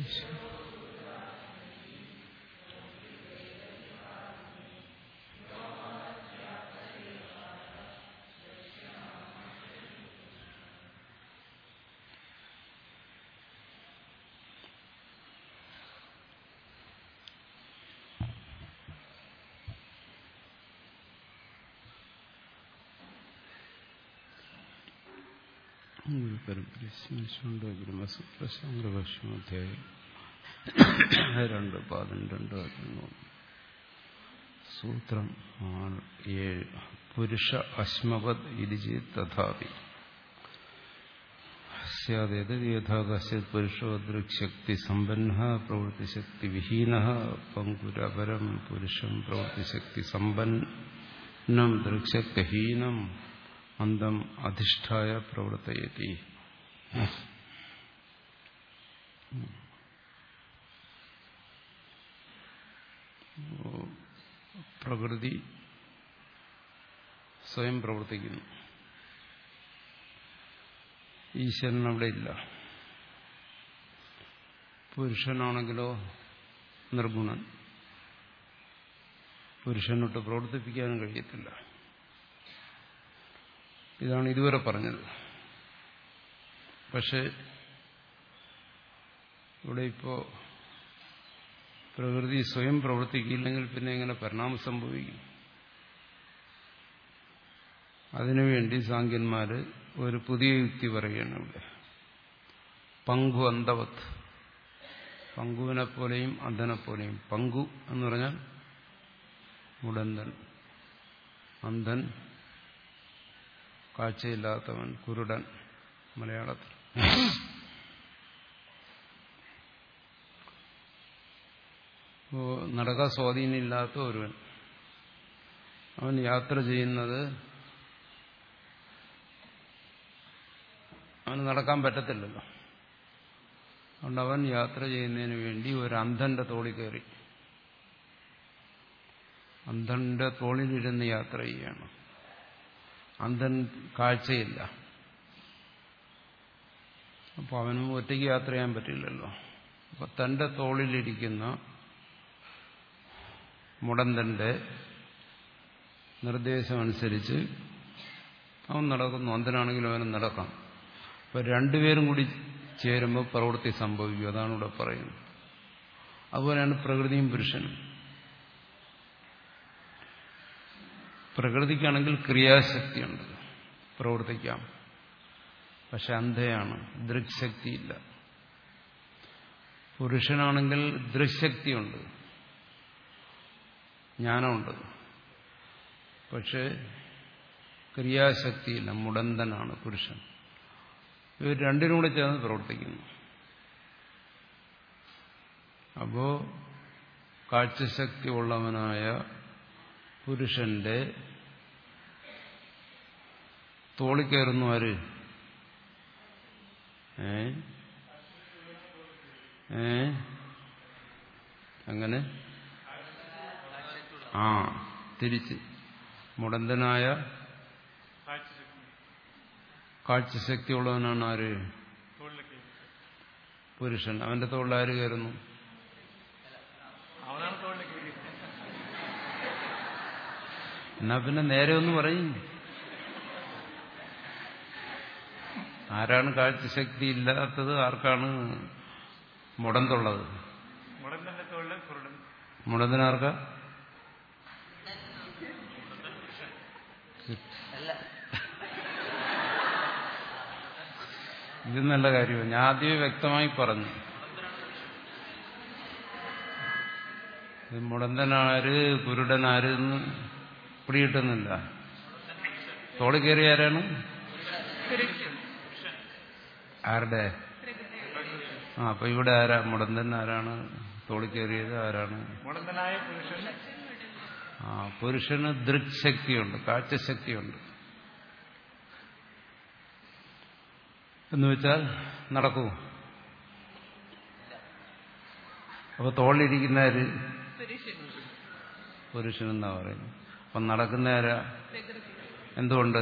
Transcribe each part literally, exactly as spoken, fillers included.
ബ്രഹ്മസൂത്രശാങ്കരഭാഷ്യാധ്യായം രണ്ട് പാദം രണ്ട് സൂത്രം ആറ് ഏഴ്. പുരുഷ അശ്മവത് ഇരിചി തഥാപി സ്യാദേത് യഥാ കശ്ചിത് പുരുഷോ ദൃക്ശക്തി സമ്പന്ന പ്രവൃത്തിശക്തി വിഹീന പങ്കുരപരം പുരുഷം പ്രവൃത്തിശക്തി സമ്പന്നം ദൃക്ശക്തിഹീനം അന്തം അധിഷ്ഠായ പ്രവർത്തയതി. പ്രകൃതി സ്വയം പ്രവർത്തിക്കുന്നു. ഈശ്വരൻ അവിടെ ഇല്ല. പുരുഷനാണെങ്കിലോ നിർഗുണൻ. പുരുഷനൊട്ട് പ്രവർത്തിപ്പിക്കാനും കഴിയത്തില്ല. ഇതാണ് ഇതുവരെ പറഞ്ഞത്. പക്ഷെ ഇവിടെ ഇപ്പോ പ്രകൃതി സ്വയം പ്രവർത്തിക്കില്ലെങ്കിൽ പിന്നെ എങ്ങനെ പരിണാമം സംഭവിക്കും? അതിനുവേണ്ടി സാങ്കന്മാര് ഒരു പുതിയ യുക്തി പറയുകയാണ് ഇവിടെ. പങ്കു അന്തവത്ത്, പങ്കുവിനെ പോലെയും അന്ധനെ പോലെയും. പങ്കു എന്ന് പറഞ്ഞാൽ മുടന്തൻ, അന്ധൻ കാഴ്ചയില്ലാത്തവൻ, കുരുടൻ മലയാളത്തിൽ. അപ്പോ നടക്കാൻ സ്വാധീനമില്ലാത്ത ഒരുവൻ, അവൻ യാത്ര ചെയ്യുന്നത്, അവന് നടക്കാൻ പറ്റത്തില്ലല്ലോ. അതുകൊണ്ട് അവൻ യാത്ര ചെയ്യുന്നതിന് വേണ്ടി ഒരു അന്ധന്റെ തോളിൽ കയറി, അന്ധന്റെ തോളിലിരുന്ന് യാത്ര ചെയ്യുകയാണ്. അന്ധൻ കാഴ്ചയില്ല, അപ്പൊ അവനും ഒറ്റയ്ക്ക് യാത്ര ചെയ്യാൻ പറ്റില്ലല്ലോ. അപ്പൊ തന്റെ തോളിലിരിക്കുന്ന മുടന്തന്റെ നിർദ്ദേശമനുസരിച്ച് അവൻ നടക്കുന്നു. അന്ധനാണെങ്കിലും അവനും നടക്കാം. അപ്പൊ രണ്ടുപേരും കൂടി ചേരുമ്പോൾ പ്രവൃത്തി സംഭവിക്കും. അതാണ് ഇവിടെ പറയുന്നത്. അതുപോലെയാണ് പ്രകൃതിയും പുരുഷനും. പ്രകൃതിക്കാണെങ്കിൽ ക്രിയാശക്തിയുണ്ട്, പ്രവർത്തിക്കാം. പക്ഷെ അന്ധയാണ്, ദൃക്ശക്തിയില്ല. പുരുഷനാണെങ്കിൽ ദൃക്ശക്തിയുണ്ട്, ജ്ഞാനമുണ്ട്. പക്ഷെ ക്രിയാശക്തിയില്ല, മുടന്തനാണ് പുരുഷൻ. ഇവർ രണ്ടിനും കൂടെ ചേർന്ന് പ്രവർത്തിക്കുന്നു. അപ്പോ കാഴ്ചശക്തി ഉള്ളവനായ പുരുഷന്റെ തോളി കയറുന്നു ആര്? ഏ ഏ അങ്ങനെ ആ തിരിച്ച് മുടന്തനായ കാഴ്ചശക്തിയുള്ളവനാണ് ആര്? പുരുഷൻ. അവന്റെ തോളിൽ ആര് കയറുന്നു? എന്നാ പിന്നെ നേരെ ഒന്ന് പറയും. ആരാണ് കാഴ്ചശക്തി ഇല്ലാത്തത്? ആർക്കാണ് മുടന്തുള്ളത്? മുടന്തനാർക്കാ? ഇത് നല്ല കാര്യമാണ്. ഞാൻ ആദ്യമേ വ്യക്തമായി പറഞ്ഞു. ഇത് മുടന്തനാര് കുരുടനാര് എന്ന് പിടികിട്ടുന്നില്ല. തോളി കയറിയ ആരാണ്? ആരുടെ? ആ അപ്പൊ ഇവിടെ ആരാ മുടന്തൻ? ആരാണ് തോളി കയറിയത്? ആരാണ്? ആ പുരുഷന് ദൃക്ശക്തിയുണ്ട്, കാഴ്ചശക്തിയുണ്ട്. എന്ന് വെച്ചാൽ നടക്കൂ. അപ്പൊ തോളിലിരിക്കുന്ന ആര്? പുരുഷനെന്നാ പറയുന്നു. അപ്പൊ നടക്കുന്ന ആരാ? എന്തുകൊണ്ട്?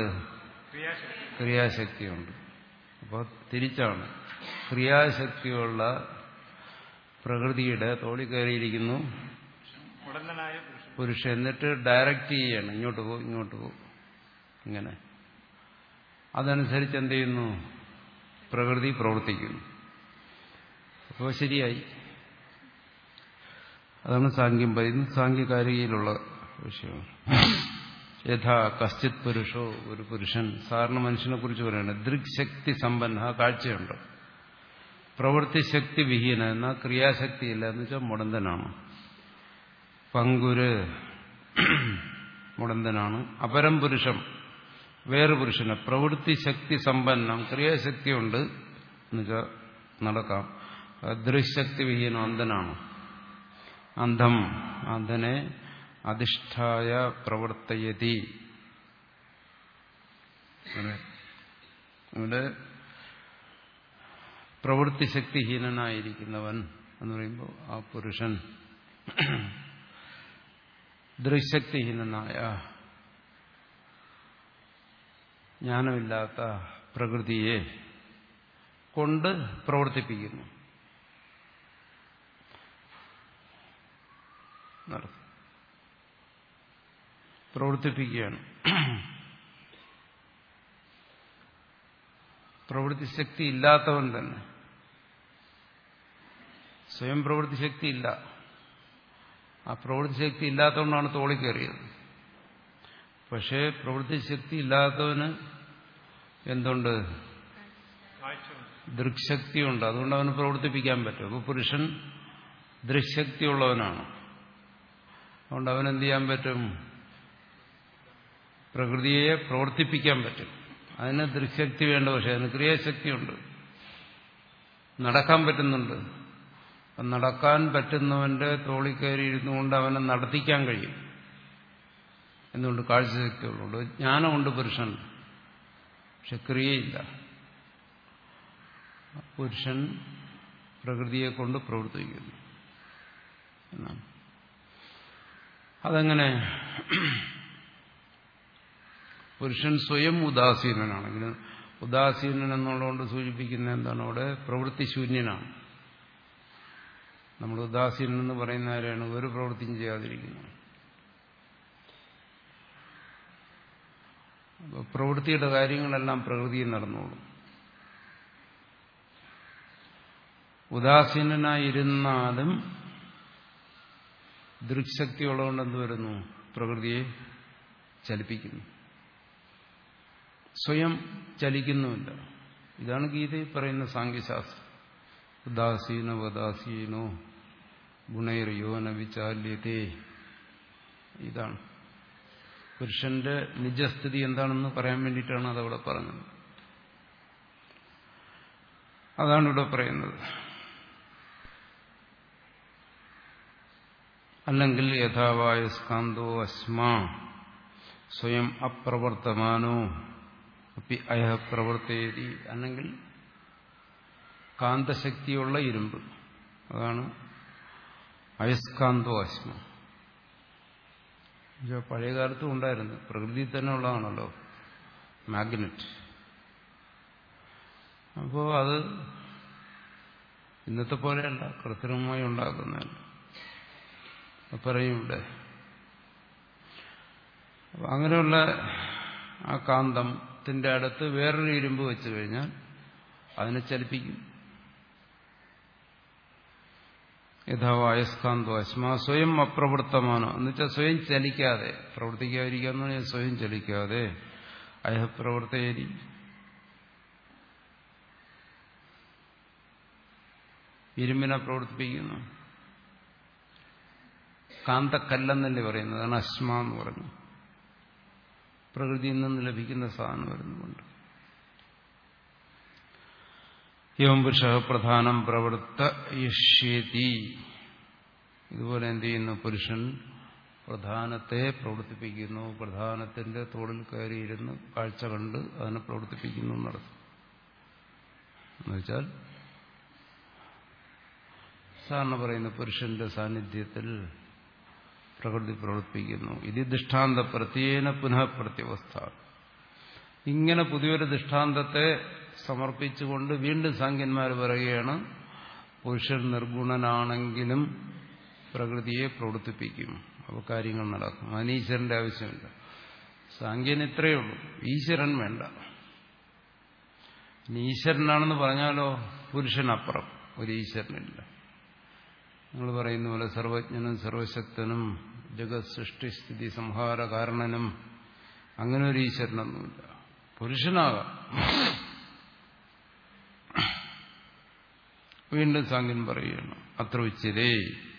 ക്രിയാശക്തിയുണ്ട്. അപ്പോൾ തിരിച്ചാണ്. ക്രിയാശക്തിയുള്ള പ്രകൃതിയുടെ തോളി കയറിയിരിക്കുന്നു പുരുഷൻ. എന്നിട്ട് ഡയറക്റ്റ് ചെയ്യാണ്, ഇങ്ങോട്ട് പോകും ഇങ്ങോട്ട് പോകും ഇങ്ങനെ. അതനുസരിച്ച് എന്ത് ചെയ്യുന്നു? പ്രകൃതി പ്രവർത്തിക്കുന്നു. അപ്പോൾ ശരിയായി. അതാണ് സാങ്ക്യം പറയുന്നത്. സാങ്ക്യകാരികയിലുള്ള വിഷയം. യഥാ കശ്ചിത് പുരുഷോ, ഒരു പുരുഷൻ, സാധാരണ മനുഷ്യനെ കുറിച്ച് പറയുന്നത്, ദൃക്ശക്തി സമ്പന്ന, കാഴ്ചയുണ്ട്, പ്രവൃത്തിശക്തി വിഹീന, എന്നാൽ ക്രിയാശക്തി ഇല്ല എന്ന് വെച്ചാൽ മുടന്തനാണ്. പങ്കുര്, മുടന്തനാണ്. അപരം പുരുഷം, വേറെ പുരുഷന്, പ്രവൃത്തിശക്തി സമ്പന്നം, ക്രിയാശക്തിയുണ്ട് എന്നുവെച്ചാൽ നടക്കാം. ദൃശക്തി വിഹീനം, അന്ധനാണ്. അന്ധം, അന്ധനെ അധിഷ്ഠായ പ്രവർത്തയതി. ഇവിടെ പ്രവൃത്തിശക്തിഹീനനായിരിക്കുന്നവൻ എന്ന് പറയുമ്പോൾ ആ പുരുഷൻ ദൃശക്തിഹീനനായ, ജ്ഞാനമില്ലാത്ത പ്രകൃതിയെ കൊണ്ട് പ്രവർത്തിപ്പിക്കുന്നു. പ്രവർത്തിപ്പിക്കുകയാണ്. പ്രവൃത്തിശക്തി ഇല്ലാത്തവൻ തന്നെ, സ്വയം പ്രവൃത്തിശക്തി ഇല്ല. ആ പ്രവൃത്തിശക്തി ഇല്ലാത്തതുകൊണ്ടാണ് തോളി കയറിയത്. പക്ഷേ പ്രവൃത്തിശക്തി ഇല്ലാത്തവന് എന്തുണ്ട്? ദൃക്ശക്തിയുണ്ട്. അതുകൊണ്ട് അവന് പ്രവർത്തിപ്പിക്കാൻ പറ്റും. അപ്പോൾ പുരുഷൻ ദൃക്ശക്തിയുള്ളവനാണ്. അതുകൊണ്ട് അവനെന്ത് ചെയ്യാൻ പറ്റും? പ്രകൃതിയെ പ്രവർത്തിപ്പിക്കാൻ പറ്റും. അതിന് ദൃക്ശക്തി വേണ്ട, പക്ഷെ അതിന് ക്രിയാശക്തിയുണ്ട്. നടക്കാൻ പറ്റുന്നുണ്ട്. നടക്കാൻ പറ്റുന്നവന്റെ തോളി കയറി ഇരുന്നുകൊണ്ട് അവനെ നടത്തിക്കാൻ കഴിയും. എന്തുകൊണ്ട്? കാഴ്ചശക്തിയുള്ളതുകൊണ്ട്. ജ്ഞാനമുണ്ട് പുരുഷൻ, പക്ഷെ ക്രിയയില്ല. പുരുഷൻ പ്രകൃതിയെ കൊണ്ട് പ്രവർത്തിക്കുന്നു എന്നാണ്. അതെങ്ങനെ? പുരുഷൻ സ്വയം ഉദാസീനനാണെങ്കിൽ, ഉദാസീനൻ എന്നുള്ളതുകൊണ്ട് സൂചിപ്പിക്കുന്ന എന്താണ്? അവിടെ പ്രവൃത്തിശൂന്യനാണ്. നമ്മൾ ഉദാസീനൻ എന്ന് പറയുന്ന ആരെയാണ്? ഒരു പ്രവൃത്തിയും ചെയ്യാതിരിക്കുന്നത്. അപ്പോൾ പ്രവൃത്തിയുടെ കാര്യങ്ങളെല്ലാം പ്രകൃതിയിൽ നടന്നോളും. ഉദാസീനനായിരുന്നാലും ദൃക്ശക്തി ഉള്ളതുകൊണ്ട് എന്ത് വരുന്നു? പ്രകൃതിയെ ചലിപ്പിക്കുന്നു. സ്വയം ചലിക്കുന്നുമില്ല. ഇതാണ് ഗീതയിൽ പറയുന്ന സാങ്ക്യശാസ്ത്രം. ഉദാസീന വദാസീനോ ഗുണൈർയോന വിചാല്യതേ. ഇതാണ് പുരുഷന്റെ നിജസ്ഥിതി എന്താണെന്ന് പറയാൻ വേണ്ടിയിട്ടാണ് അതവിടെ പറഞ്ഞത്. അതാണ് ഇവിടെ പറയുന്നത്. അല്ലെങ്കിൽ യഥാവായസ്കാന്തോ അസ്മാ സ്വയം അപ്രവർത്തമാനോ അപ്പി അയഃ പ്രവർത്തയതി. അല്ലെങ്കിൽ കാന്തശക്തിയുള്ള ഇരുമ്പ്, അതാണ് അയസ്കാന്തോ അസ്മ. പഴയ കാലത്തും ഉണ്ടായിരുന്നു, പ്രകൃതിയിൽ തന്നെ ഉള്ളതാണല്ലോ മാഗ്നറ്റ്. അപ്പോൾ അത് ഇന്നത്തെ പോലെയല്ല, കൃത്രിമമായി ഉണ്ടാക്കുന്നതല്ല. പറയും ഇവിടെ. അങ്ങനെയുള്ള ആ കാന്തത്തിന്റെ അടുത്ത് വേറൊരു ഇരുമ്പ് വെച്ച് കഴിഞ്ഞാൽ അതിനെ ചലിപ്പിക്കും. യഥാവായസ്കാന്തോ അസ്മാ സ്വയം അപ്രവൃത്തമാനോ എന്ന് വെച്ചാൽ സ്വയം ചലിക്കാതെ, പ്രവർത്തിക്കാതിരിക്കാന്ന് പറഞ്ഞാൽ സ്വയം ചലിക്കാതെ അയഃ പ്രവർത്തയതി. ഇരുമ്പിനെ പ്രവർത്തിപ്പിക്കുന്നു. കാന്തക്കല്ലെന്നല്ലേ പറയുന്നത്, അതാണ് അസ്മ എന്ന് പറഞ്ഞു. പ്രകൃതിയിൽ നിന്ന് ലഭിക്കുന്ന സാധനം വരുന്നുണ്ട്. യം പുരുഷ പ്രധാനം പ്രവർത്തയിഷ്യേതി. ഇതുപോലെ എന്ത് ചെയ്യുന്നു? പുരുഷൻ പ്രധാനത്തെ പ്രവർത്തിപ്പിക്കുന്നു. പ്രധാനത്തിന്റെ തോളിൽ കയറിയിരുന്ന് കാഴ്ച കണ്ട് അതിനെ പ്രവർത്തിപ്പിക്കുന്നു എന്നർത്ഥം. എന്നുവെച്ചാൽ സാധാരണ പറയുന്ന പുരുഷന്റെ സാന്നിധ്യത്തിൽ പ്രകൃതി പ്രവർത്തിപ്പിക്കുന്നു. ഇത് ദൃഷ്ടാന്ത പ്രത്യേന പുനഃ പ്രത്യവസ്ഥ. ഇങ്ങനെ പുതിയൊരു ദൃഷ്ടാന്തത്തെ സമർപ്പിച്ചുകൊണ്ട് വീണ്ടും സാങ്ക്യന്മാർ പറയുകയാണ്, പുരുഷൻ നിർഗുണനാണെങ്കിലും പ്രകൃതിയെ പ്രവർത്തിപ്പിക്കും. അപ്പോൾ കാര്യങ്ങൾ നടക്കും. അതിന് ഈശ്വരന്റെ ആവശ്യമില്ല. സാങ്കേതിന് ഇത്രയേ ഉള്ളൂ, ഈശ്വരൻ വേണ്ട. ഇനി ഈശ്വരനാണെന്ന് പറഞ്ഞാലോ പുരുഷനപ്പുറം ഒരു ഈശ്വരനില്ല. നിങ്ങൾ പറയുന്ന പോലെ സർവജ്ഞനും സർവശക്തനും ജഗത് സൃഷ്ടിസ്ഥിതി സംഹാര കാരണനും അങ്ങനെ ഒരു ഈശ്വരനൊന്നുമില്ല. പുരുഷനാകാം. വീണ്ടും സാങ്കൻ പറയുകയാണ്, അത്ര ഉച്ചതേ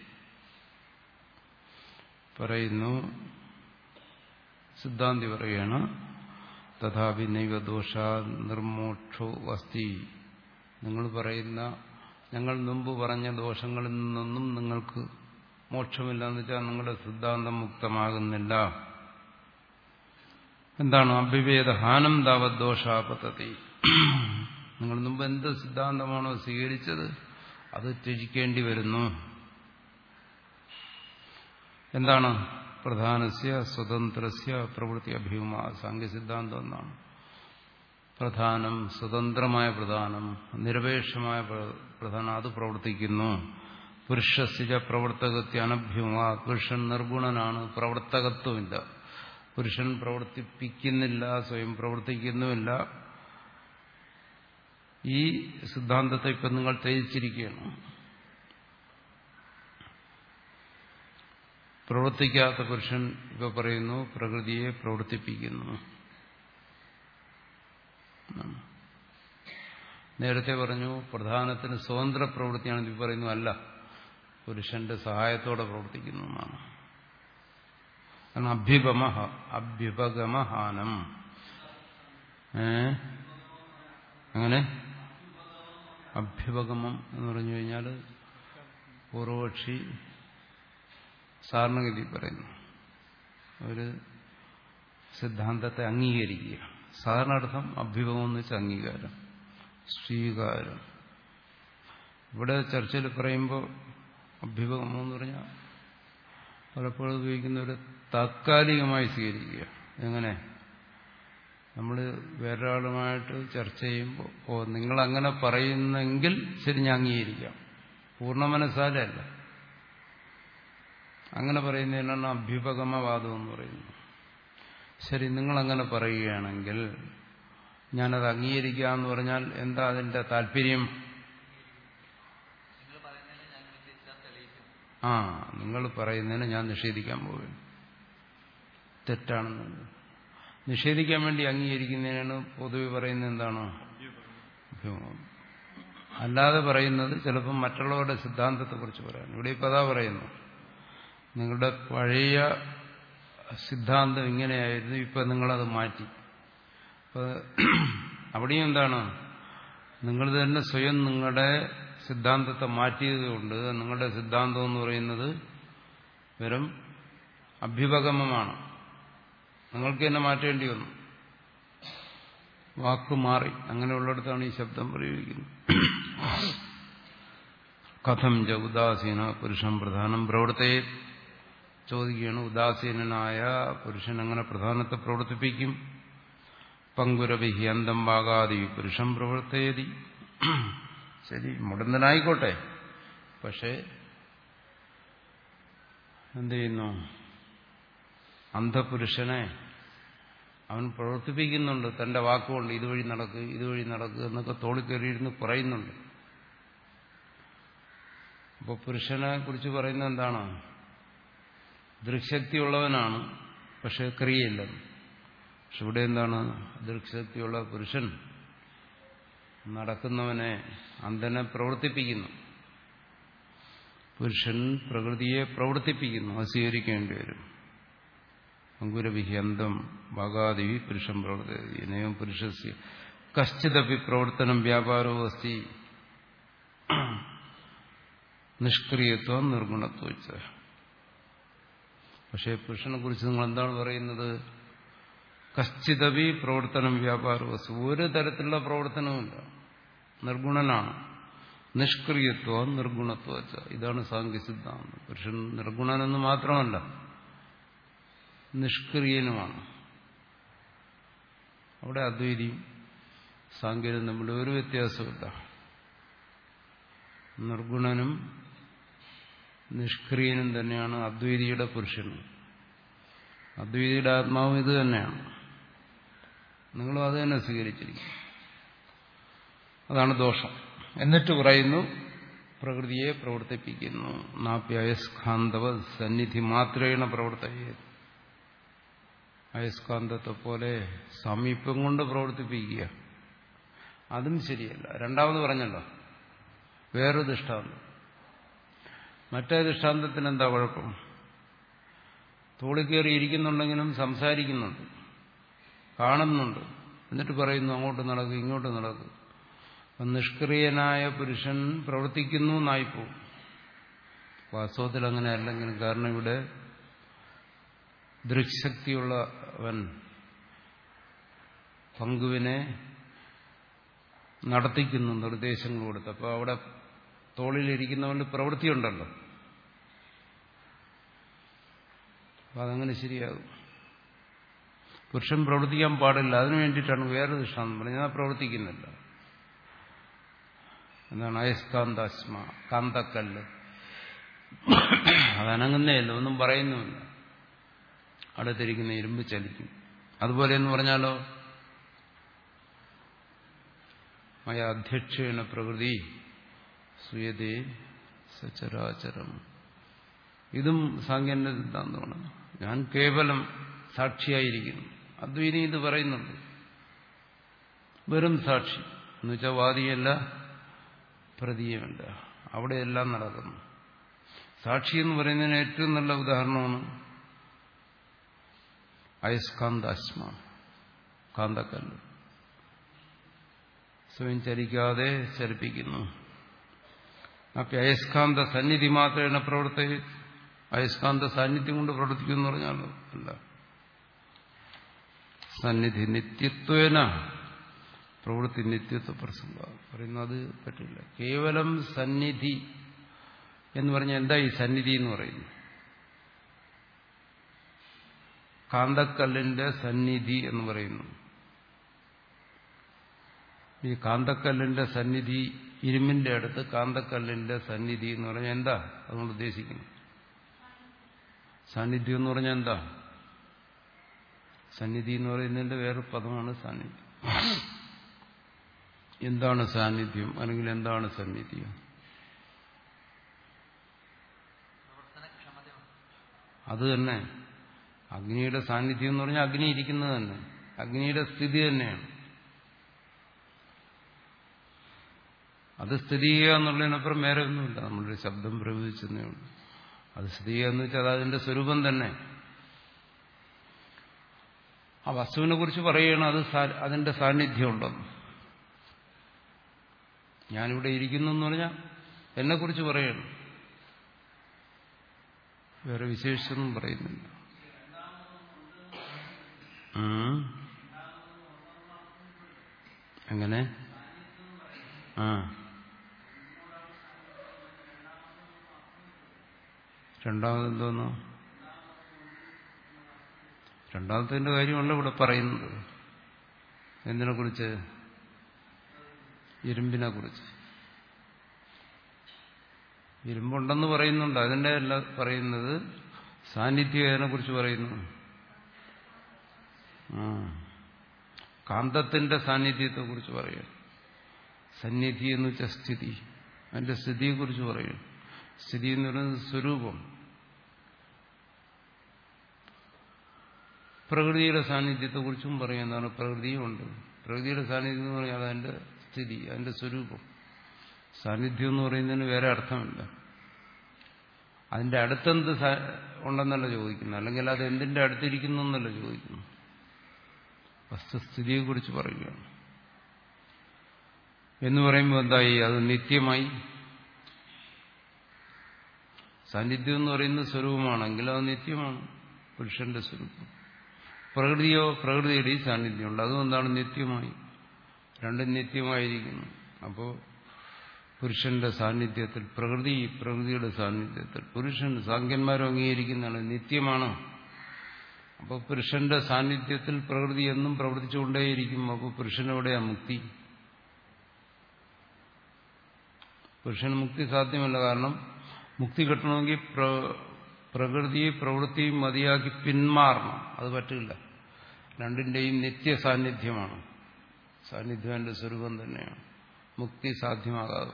പറയുന്നു. സിദ്ധാന്തി പറയുകയാണ്, തഥാപി നൈവ ദോഷ നിർമോക്ഷോ അസ്തി. നിങ്ങൾ പറയുന്ന ഞങ്ങൾ മുമ്പ് പറഞ്ഞ ദോഷങ്ങളിൽ നിന്നൊന്നും നിങ്ങൾക്ക് മോക്ഷമില്ല എന്ന് വെച്ചാൽ നിങ്ങളുടെ സിദ്ധാന്തം മുക്തമാകുന്നില്ല. എന്താണ്? അഭിവേദഹാനം താവത് ദോഷാപതതി. നിങ്ങൾ മുമ്പ് എന്ത് സിദ്ധാന്തമാണോ സ്വീകരിച്ചത് അത് ത്യജിക്കേണ്ടി വരുന്നു. എന്താണ്? പ്രധാനസ്യ സ്വതന്ത്രസ്യ പ്രവൃത്തി അഭിമുഖ. സാങ്കേസിദ്ധാന്തം എന്നാണ്. പ്രധാനം, സ്വതന്ത്രമായ പ്രധാനം, നിരപേക്ഷമായ പ്രധാനം, അത് പ്രവർത്തിക്കുന്നു. പുരുഷസ്യ പ്രവർത്തകത്യ അനഭ്യുമ. പുരുഷൻ നിർഗുണനാണ്, പ്രവർത്തകത്വമില്ല. പുരുഷൻ പ്രവർത്തിപ്പിക്കുന്നില്ല, സ്വയം പ്രവർത്തിക്കുന്നുമില്ല. ഈ സിദ്ധാന്തത്തെ ഇപ്പം നിങ്ങൾ ത്യജിച്ചിരിക്കുകയാണ്. പ്രവർത്തിക്കാത്ത പുരുഷൻ ഇപ്പൊ പറയുന്നു പ്രകൃതിയെ പ്രവർത്തിപ്പിക്കുന്നു. നേരത്തെ പറഞ്ഞു പ്രധാനത്തിന് സ്വതന്ത്ര പ്രവൃത്തിയാണ്. ഇത് പറയുന്നു അല്ല, പുരുഷന്റെ സഹായത്തോടെ പ്രവർത്തിക്കുന്നു എന്നാണ്. കാരണം അഭ്യുപമ അഭ്യുപഗമഹാനം. ഏ അങ്ങനെ അഭ്യുപഗമം എന്ന് പറഞ്ഞു കഴിഞ്ഞാൽ പൂർവപക്ഷി സാധാരണഗതി പറയുന്നു ഒരു സിദ്ധാന്തത്തെ അംഗീകരിക്കുക. സാധാരണ അർത്ഥം അഭ്യുപഗമം എന്ന് വെച്ചാൽ അംഗീകാരം, സ്വീകാരം. ഇവിടെ ചർച്ചയിൽ പറയുമ്പോൾ അഭ്യുപഗമം എന്ന് പറഞ്ഞാൽ പലപ്പോഴും ഉപയോഗിക്കുന്ന ഒരു താത്കാലികമായി സ്വീകരിക്കുക. എങ്ങനെ? നമ്മൾ വേറൊരാളുമായിട്ട് ചർച്ച ചെയ്യുമ്പോൾ ഓ നിങ്ങളങ്ങനെ പറയുന്നെങ്കിൽ ശരി ഞാൻ അംഗീകരിക്കാം, പൂർണ്ണ മനസ്സാലല്ല. അങ്ങനെ പറയുന്നതിനാണ് അഭ്യുപഗമവാദം എന്ന് പറയുന്നത്. ശരി, നിങ്ങളങ്ങനെ പറയുകയാണെങ്കിൽ ഞാനത് അംഗീകരിക്കാമെന്ന് പറഞ്ഞാൽ എന്താ അതിന്റെ താല്പര്യം? ആ നിങ്ങൾ പറയുന്നതിന് ഞാൻ നിഷേധിക്കാൻ പോകുന്നു. തെറ്റാണെന്ന് നിഷേധിക്കാൻ വേണ്ടി അംഗീകരിക്കുന്നതിനാണ് പൊതുവെ പറയുന്നത്. എന്താണ്? അല്ലാതെ പറയുന്നത് ചിലപ്പം മറ്റുള്ളവരുടെ സിദ്ധാന്തത്തെക്കുറിച്ച് പറയാൻ. ഇവിടെ ഇപ്പം അതാ പറയുന്നു, നിങ്ങളുടെ പഴയ സിദ്ധാന്തം ഇങ്ങനെയായിരുന്നു, ഇപ്പം നിങ്ങളത് മാറ്റി. അപ്പോൾ അവിടെയും എന്താണ്? നിങ്ങൾ തന്നെ സ്വയം നിങ്ങളുടെ സിദ്ധാന്തത്തെ മാറ്റിയതുകൊണ്ട് നിങ്ങളുടെ സിദ്ധാന്തം എന്ന് പറയുന്നത് വെറും അഭ്യുപഗമമാണ്. നിങ്ങൾക്ക് തന്നെ മാറ്റേണ്ടി വന്നു, വാക്ക് മാറി. അങ്ങനെയുള്ളിടത്താണ് ഈ ശബ്ദം പ്രയോഗിക്കുന്നത്. കഥം ച ഉദാസീന പുരുഷം പ്രധാനം പ്രവർത്തയെ. ചോദിക്കുകയാണ്, ഉദാസീനനായ പുരുഷൻ അങ്ങനെ പ്രധാനത്തെ പ്രവർത്തിപ്പിക്കും? പങ്കുരവിഹി അന്തം വാകാതി പുരുഷം പ്രവർത്തയതി. ശരി, മുടന്തനായിക്കോട്ടെ, പക്ഷേ എന്ത് ചെയ്യുന്നു? അന്ധപുരുഷനെ അവൻ പ്രവർത്തിപ്പിക്കുന്നുണ്ട് തന്റെ വാക്കുകൊണ്ട്. ഇതുവഴി നടക്കുക, ഇതുവഴി നടക്കുക എന്നൊക്കെ തോളിക്കേറിയിരുന്ന് പറയുന്നുണ്ട്. അപ്പോൾ പുരുഷനെ കുറിച്ച് പറയുന്നത് എന്താണ്? ദൃക്ശക്തിയുള്ളവനാണ്, പക്ഷെ ക്രിയയില്ല. പക്ഷെ ഇവിടെ എന്താണ്? ദൃക്ശക്തിയുള്ള പുരുഷൻ നടക്കുന്നവനെ, അന്ധനെ പ്രവർത്തിപ്പിക്കുന്നു. പുരുഷൻ പ്രകൃതിയെ പ്രവർത്തിപ്പിക്കുന്നു, അത് സ്വീകരിക്കേണ്ടി വരും. അങ്കുരവിഹ്യന്തം വാഗാദി പുരുഷം പ്രവർത്തയതി നയം പുരുഷസ്യ കശ്ചിദപി പ്രവർത്തനം വ്യാപാരോ അസ്തി നിഷ്ക്രിയത്വം നിർഗുണത്വം. പക്ഷേ പുരുഷനെ കുറിച്ച് നിങ്ങൾ എന്താണ് പറയുന്നത്? കശ്ചിദപി പ്രവർത്തനം വ്യാപാരോ അസ്തി. ഒരു തരത്തിലുള്ള പ്രവർത്തനവുമില്ല, നിർഗുണനാണ്. നിഷ്ക്രിയത്വം നിർഗുണത്വം. ഇതാണ് സാങ്കേതിക സിദ്ധാന്തം. പുരുഷൻ നിർഗുണനെന്ന് മാത്രമല്ല, നിഷ്ക്രിയനുമാണ്. അവിടെ അദ്വൈതിയും സാങ്കേതികം തമ്മിൽ ഒരു വ്യത്യാസമില്ല. നിർഗുണനും നിഷ്ക്രിയനും തന്നെയാണ് അദ്വൈതിയുടെ പുരുഷനും. അദ്വൈതിയുടെ ആത്മാവും ഇത് തന്നെയാണ്. നിങ്ങളും അത് തന്നെ സ്വീകരിച്ചിരിക്കും. അതാണ് ദോഷം. എന്നിട്ട് പറയുന്നു പ്രകൃതിയെ പ്രവർത്തിപ്പിക്കുന്നു. നാപ്യയസ്കാന്തവ സന്നിധി മാത്രേണ പ്രവർത്തയെ. അയസ്കാന്തത്തെ പോലെ സമീപം കൊണ്ട് പ്രവർത്തിപ്പിക്കുക, അതും ശരിയല്ല. രണ്ടാമത് പറഞ്ഞല്ലോ വേറൊരു ദൃഷ്ടാന്തം. മറ്റേ ദൃഷ്ടാന്തത്തിന് എന്താ കുഴപ്പം? തോളിൽ കയറി ഇരിക്കുന്നുണ്ടെങ്കിലും സംസാരിക്കുന്നുണ്ട്, കാണുന്നുണ്ട്, എന്നിട്ട് പറയുന്നു അങ്ങോട്ട് നടക്കും ഇങ്ങോട്ട് നടക്കും. നിഷ്ക്രിയനായ പുരുഷൻ പ്രവർത്തിക്കുന്നു എന്നായിപ്പോവും. വാസ്തവത്തിൽ അങ്ങനെ അല്ലെങ്കിലും, കാരണം ഇവിടെ ദൃക്ശക്തിയുള്ളവൻ പങ്കുവിനെ നടത്തിക്കുന്നു നിർദ്ദേശങ്ങൾ കൊടുത്ത്. അപ്പോൾ അവിടെ തോളിലിരിക്കുന്നവന് പ്രവൃത്തിയുണ്ടല്ലോ. അപ്പം അതങ്ങനെ ശരിയാകും. പുരുഷൻ പ്രവർത്തിക്കാൻ പാടില്ല, അതിനു വേണ്ടിയിട്ടാണ് വേറെ ദൃഷ്ടാന്തം പറഞ്ഞത്. ഞാൻ പ്രവർത്തിക്കുന്നില്ല. എന്താണ് അയസ്കാന്താസ്മ, കാന്തക്കല്ല്, അതനങ്ങുന്നേയല്ല, ഒന്നും പറയുന്നുമില്ല. അടുത്തിരിക്കുന്ന ഇരുമ്പ് ചലിക്കും. അതുപോലെ എന്ന് പറഞ്ഞാലോ മയ അധ്യക്ഷേണ പ്രകൃതി സുയതേ സചരാചരം. ഇതും സാങ്കേതിക സിദ്ധാന്തമാണ്. ഞാൻ കേവലം സാക്ഷിയായിരിക്കുന്നു. അദ്വൈതി ഇത് പറയുന്നുണ്ട്. വെറും സാക്ഷി എന്ന് വെച്ചാൽ വാദിയല്ല പ്രതീയമല്ല, അവിടെയെല്ലാം നടക്കുന്നു. സാക്ഷി എന്ന് പറയുന്നതിന് ഏറ്റവും നല്ല ഉദാഹരണമാണ് അയസ്കാന്താസ്മ, കാന്തക്കല്ല്. സ്വയം ചലിക്കാതെ ചലിപ്പിക്കുന്നു. അപ്പൊ അയസ്കാന്ത സന്നിധി മാത്രമേ പ്രവർത്തി അയസ്കാന്ത സാന്നിധ്യം കൊണ്ട് പ്രവർത്തിക്കുന്നു എന്ന് പറഞ്ഞാലോ അല്ല. സന്നിധി നിത്യത്വേന പ്രവൃത്തി നിത്യത്വ പ്രസംഗ പറയുന്നത് പറ്റില്ല. കേവലം സന്നിധി എന്ന് പറഞ്ഞാൽ എന്താ ഈ സന്നിധി എന്ന് പറയുന്നു? കാന്തക്കല്ലിന്റെ സന്നിധി എന്ന് പറയുന്നു. ഈ കാന്തക്കല്ലിന്റെ സന്നിധി, ഇരുമ്പിന്റെ അടുത്ത് കാന്തക്കല്ലിന്റെ സന്നിധി എന്ന് പറഞ്ഞാൽ എന്താ അതുകൊണ്ട് ഉദ്ദേശിക്കുന്നത്? സാന്നിധ്യം എന്ന് പറഞ്ഞാൽ എന്താ? സന്നിധി എന്ന് പറയുന്നതിന്റെ വേറെ പദമാണ് സാന്നിധ്യം. എന്താണ് സാന്നിധ്യം, അല്ലെങ്കിൽ എന്താണ് സന്നിധ്യം? അത് തന്നെ അഗ്നിയുടെ സാന്നിധ്യം എന്ന് പറഞ്ഞാൽ അഗ്നി ഇരിക്കുന്നത് തന്നെ, അഗ്നിയുടെ സ്ഥിതി തന്നെയാണ്. അത് സ്ഥിതി ചെയ്യുക എന്നുള്ളതിനപ്പുറം വേറെ ഒന്നുമില്ല. നമ്മളൊരു ശബ്ദം പ്രയോഗിച്ചെന്നേ ഉള്ളൂ. അത് സ്ഥിതി ചെയ്യുക എന്ന് വെച്ചാൽ അത് അതിന്റെ സ്വരൂപം തന്നെ. ആ വസ്തുവിനെ കുറിച്ച് പറയുകയാണ് അത് അതിന്റെ സാന്നിധ്യം ഉണ്ടെന്ന്. ഞാനിവിടെ ഇരിക്കുന്നു എന്ന് പറഞ്ഞാൽ എന്നെക്കുറിച്ച് പറയണം, വേറെ വിശേഷിച്ചൊന്നും പറയുന്നില്ല. അങ്ങനെ ആ രണ്ടാമതെന്തോന്നോ രണ്ടാമത്തെ കാര്യമല്ല ഇവിടെ പറയുന്നത്. എന്തിനെ കുറിച്ച്? ഇരുമ്പിനെ കുറിച്ച്. ഇരുമ്പുണ്ടെന്ന് പറയുന്നുണ്ട്, അതിന്റെ അല്ല പറയുന്നത്. സാന്നിധ്യം അതിനെ കുറിച്ച് പറയുന്നു. ആ കാന്തത്തിന്റെ സാന്നിധ്യത്തെ കുറിച്ച് പറയുക. സന്നിധി എന്ന് വെച്ചാൽ സ്ഥിതി, അതിന്റെ സ്ഥിതിയെ കുറിച്ച് പറയും. സ്ഥിതി എന്ന് പറയുന്നത് സ്വരൂപം. പ്രകൃതിയുടെ സാന്നിധ്യത്തെ കുറിച്ചും പറയും. എന്താണ്? പ്രകൃതിയുമുണ്ട്. പ്രകൃതിയുടെ സാന്നിധ്യം എന്ന് പറഞ്ഞാൽ അതിന്റെ സ്ഥിതി, അതിന്റെ സ്വരൂപം. സാന്നിധ്യം എന്ന് പറയുന്നതിന് വേറെ അർത്ഥമില്ല. അതിന്റെ അടുത്തെന്ത് ഉണ്ടെന്നല്ല ചോദിക്കുന്നു, അല്ലെങ്കിൽ അത് എന്തിന്റെ അടുത്തിരിക്കുന്നു എന്നല്ല ചോദിക്കുന്നു. വസ്തുസ്ഥിതിയെ കുറിച്ച് പറയുകയാണ്. എന്ന് പറയുമ്പോൾ എന്തായി? അത് നിത്യമായി. സാന്നിധ്യം എന്ന് പറയുന്നത് സ്വരൂപമാണെങ്കിൽ അത് നിത്യമാണ്, പുരുഷന്റെ സ്വരൂപം. പ്രകൃതിയോ പ്രകൃതിയുടെ ഈ സാന്നിധ്യമുണ്ട്, അതും എന്താണ്? നിത്യമായി. രണ്ടും നിത്യമായിരിക്കുന്നു. അപ്പോൾ പുരുഷന്റെ സാന്നിധ്യത്തിൽ പ്രകൃതി, പ്രകൃതിയുടെ സാന്നിധ്യത്തിൽ പുരുഷൻ, സാങ്കന്മാരും അംഗീകരിക്കുന്നതാണ് നിത്യമാണ്. അപ്പോൾ പുരുഷന്റെ സാന്നിധ്യത്തിൽ പ്രകൃതി എന്നും പ്രവർത്തിച്ചുകൊണ്ടേയിരിക്കും. അപ്പോൾ പുരുഷനെവിടെയാ മുക്തി? പുരുഷന് മുക്തി സാധ്യമല്ല. കാരണം മുക്തി കിട്ടണമെങ്കിൽ പ്രകൃതി പ്രവൃത്തിയും മതിയാക്കി പിന്മാറണം. അത് പറ്റില്ല. രണ്ടിന്റെയും നിത്യ സാന്നിധ്യമാണ്. സാന്നിധ്യം എന്റെ സ്വരൂപം തന്നെയാണ്. മുക്തി സാധ്യമാകാതെ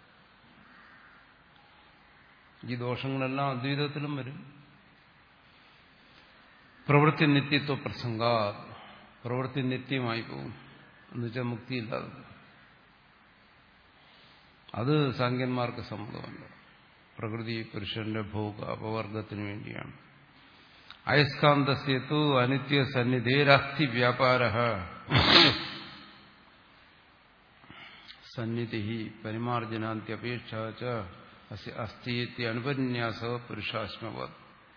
ഈ ദോഷങ്ങളെല്ലാം അദ്വൈതത്തിലും വരും. പ്രവൃത്തി നിത്യത്വ പ്രസംഗ, പ്രവൃത്തി നിത്യമായി പോകും എന്നുവെച്ചാൽ മുക്തിയില്ലാതെ. അത് സാങ്കന്മാർക്ക് സമ്മതമല്ല. പ്രകൃതി പുരുഷന്റെ ഭോഗ അപവർഗത്തിന് വേണ്ടിയാണ്. അയസ്കാന്തസ്യത്തു അനിത്യ സന്നിധേരസ്ഥി വ്യാപാര സന്നിധി പരിമാർജനാന്ത്യപേക്ഷ അസ്ഥി അനുപന്യാസ പുരുഷാശ്മവത്.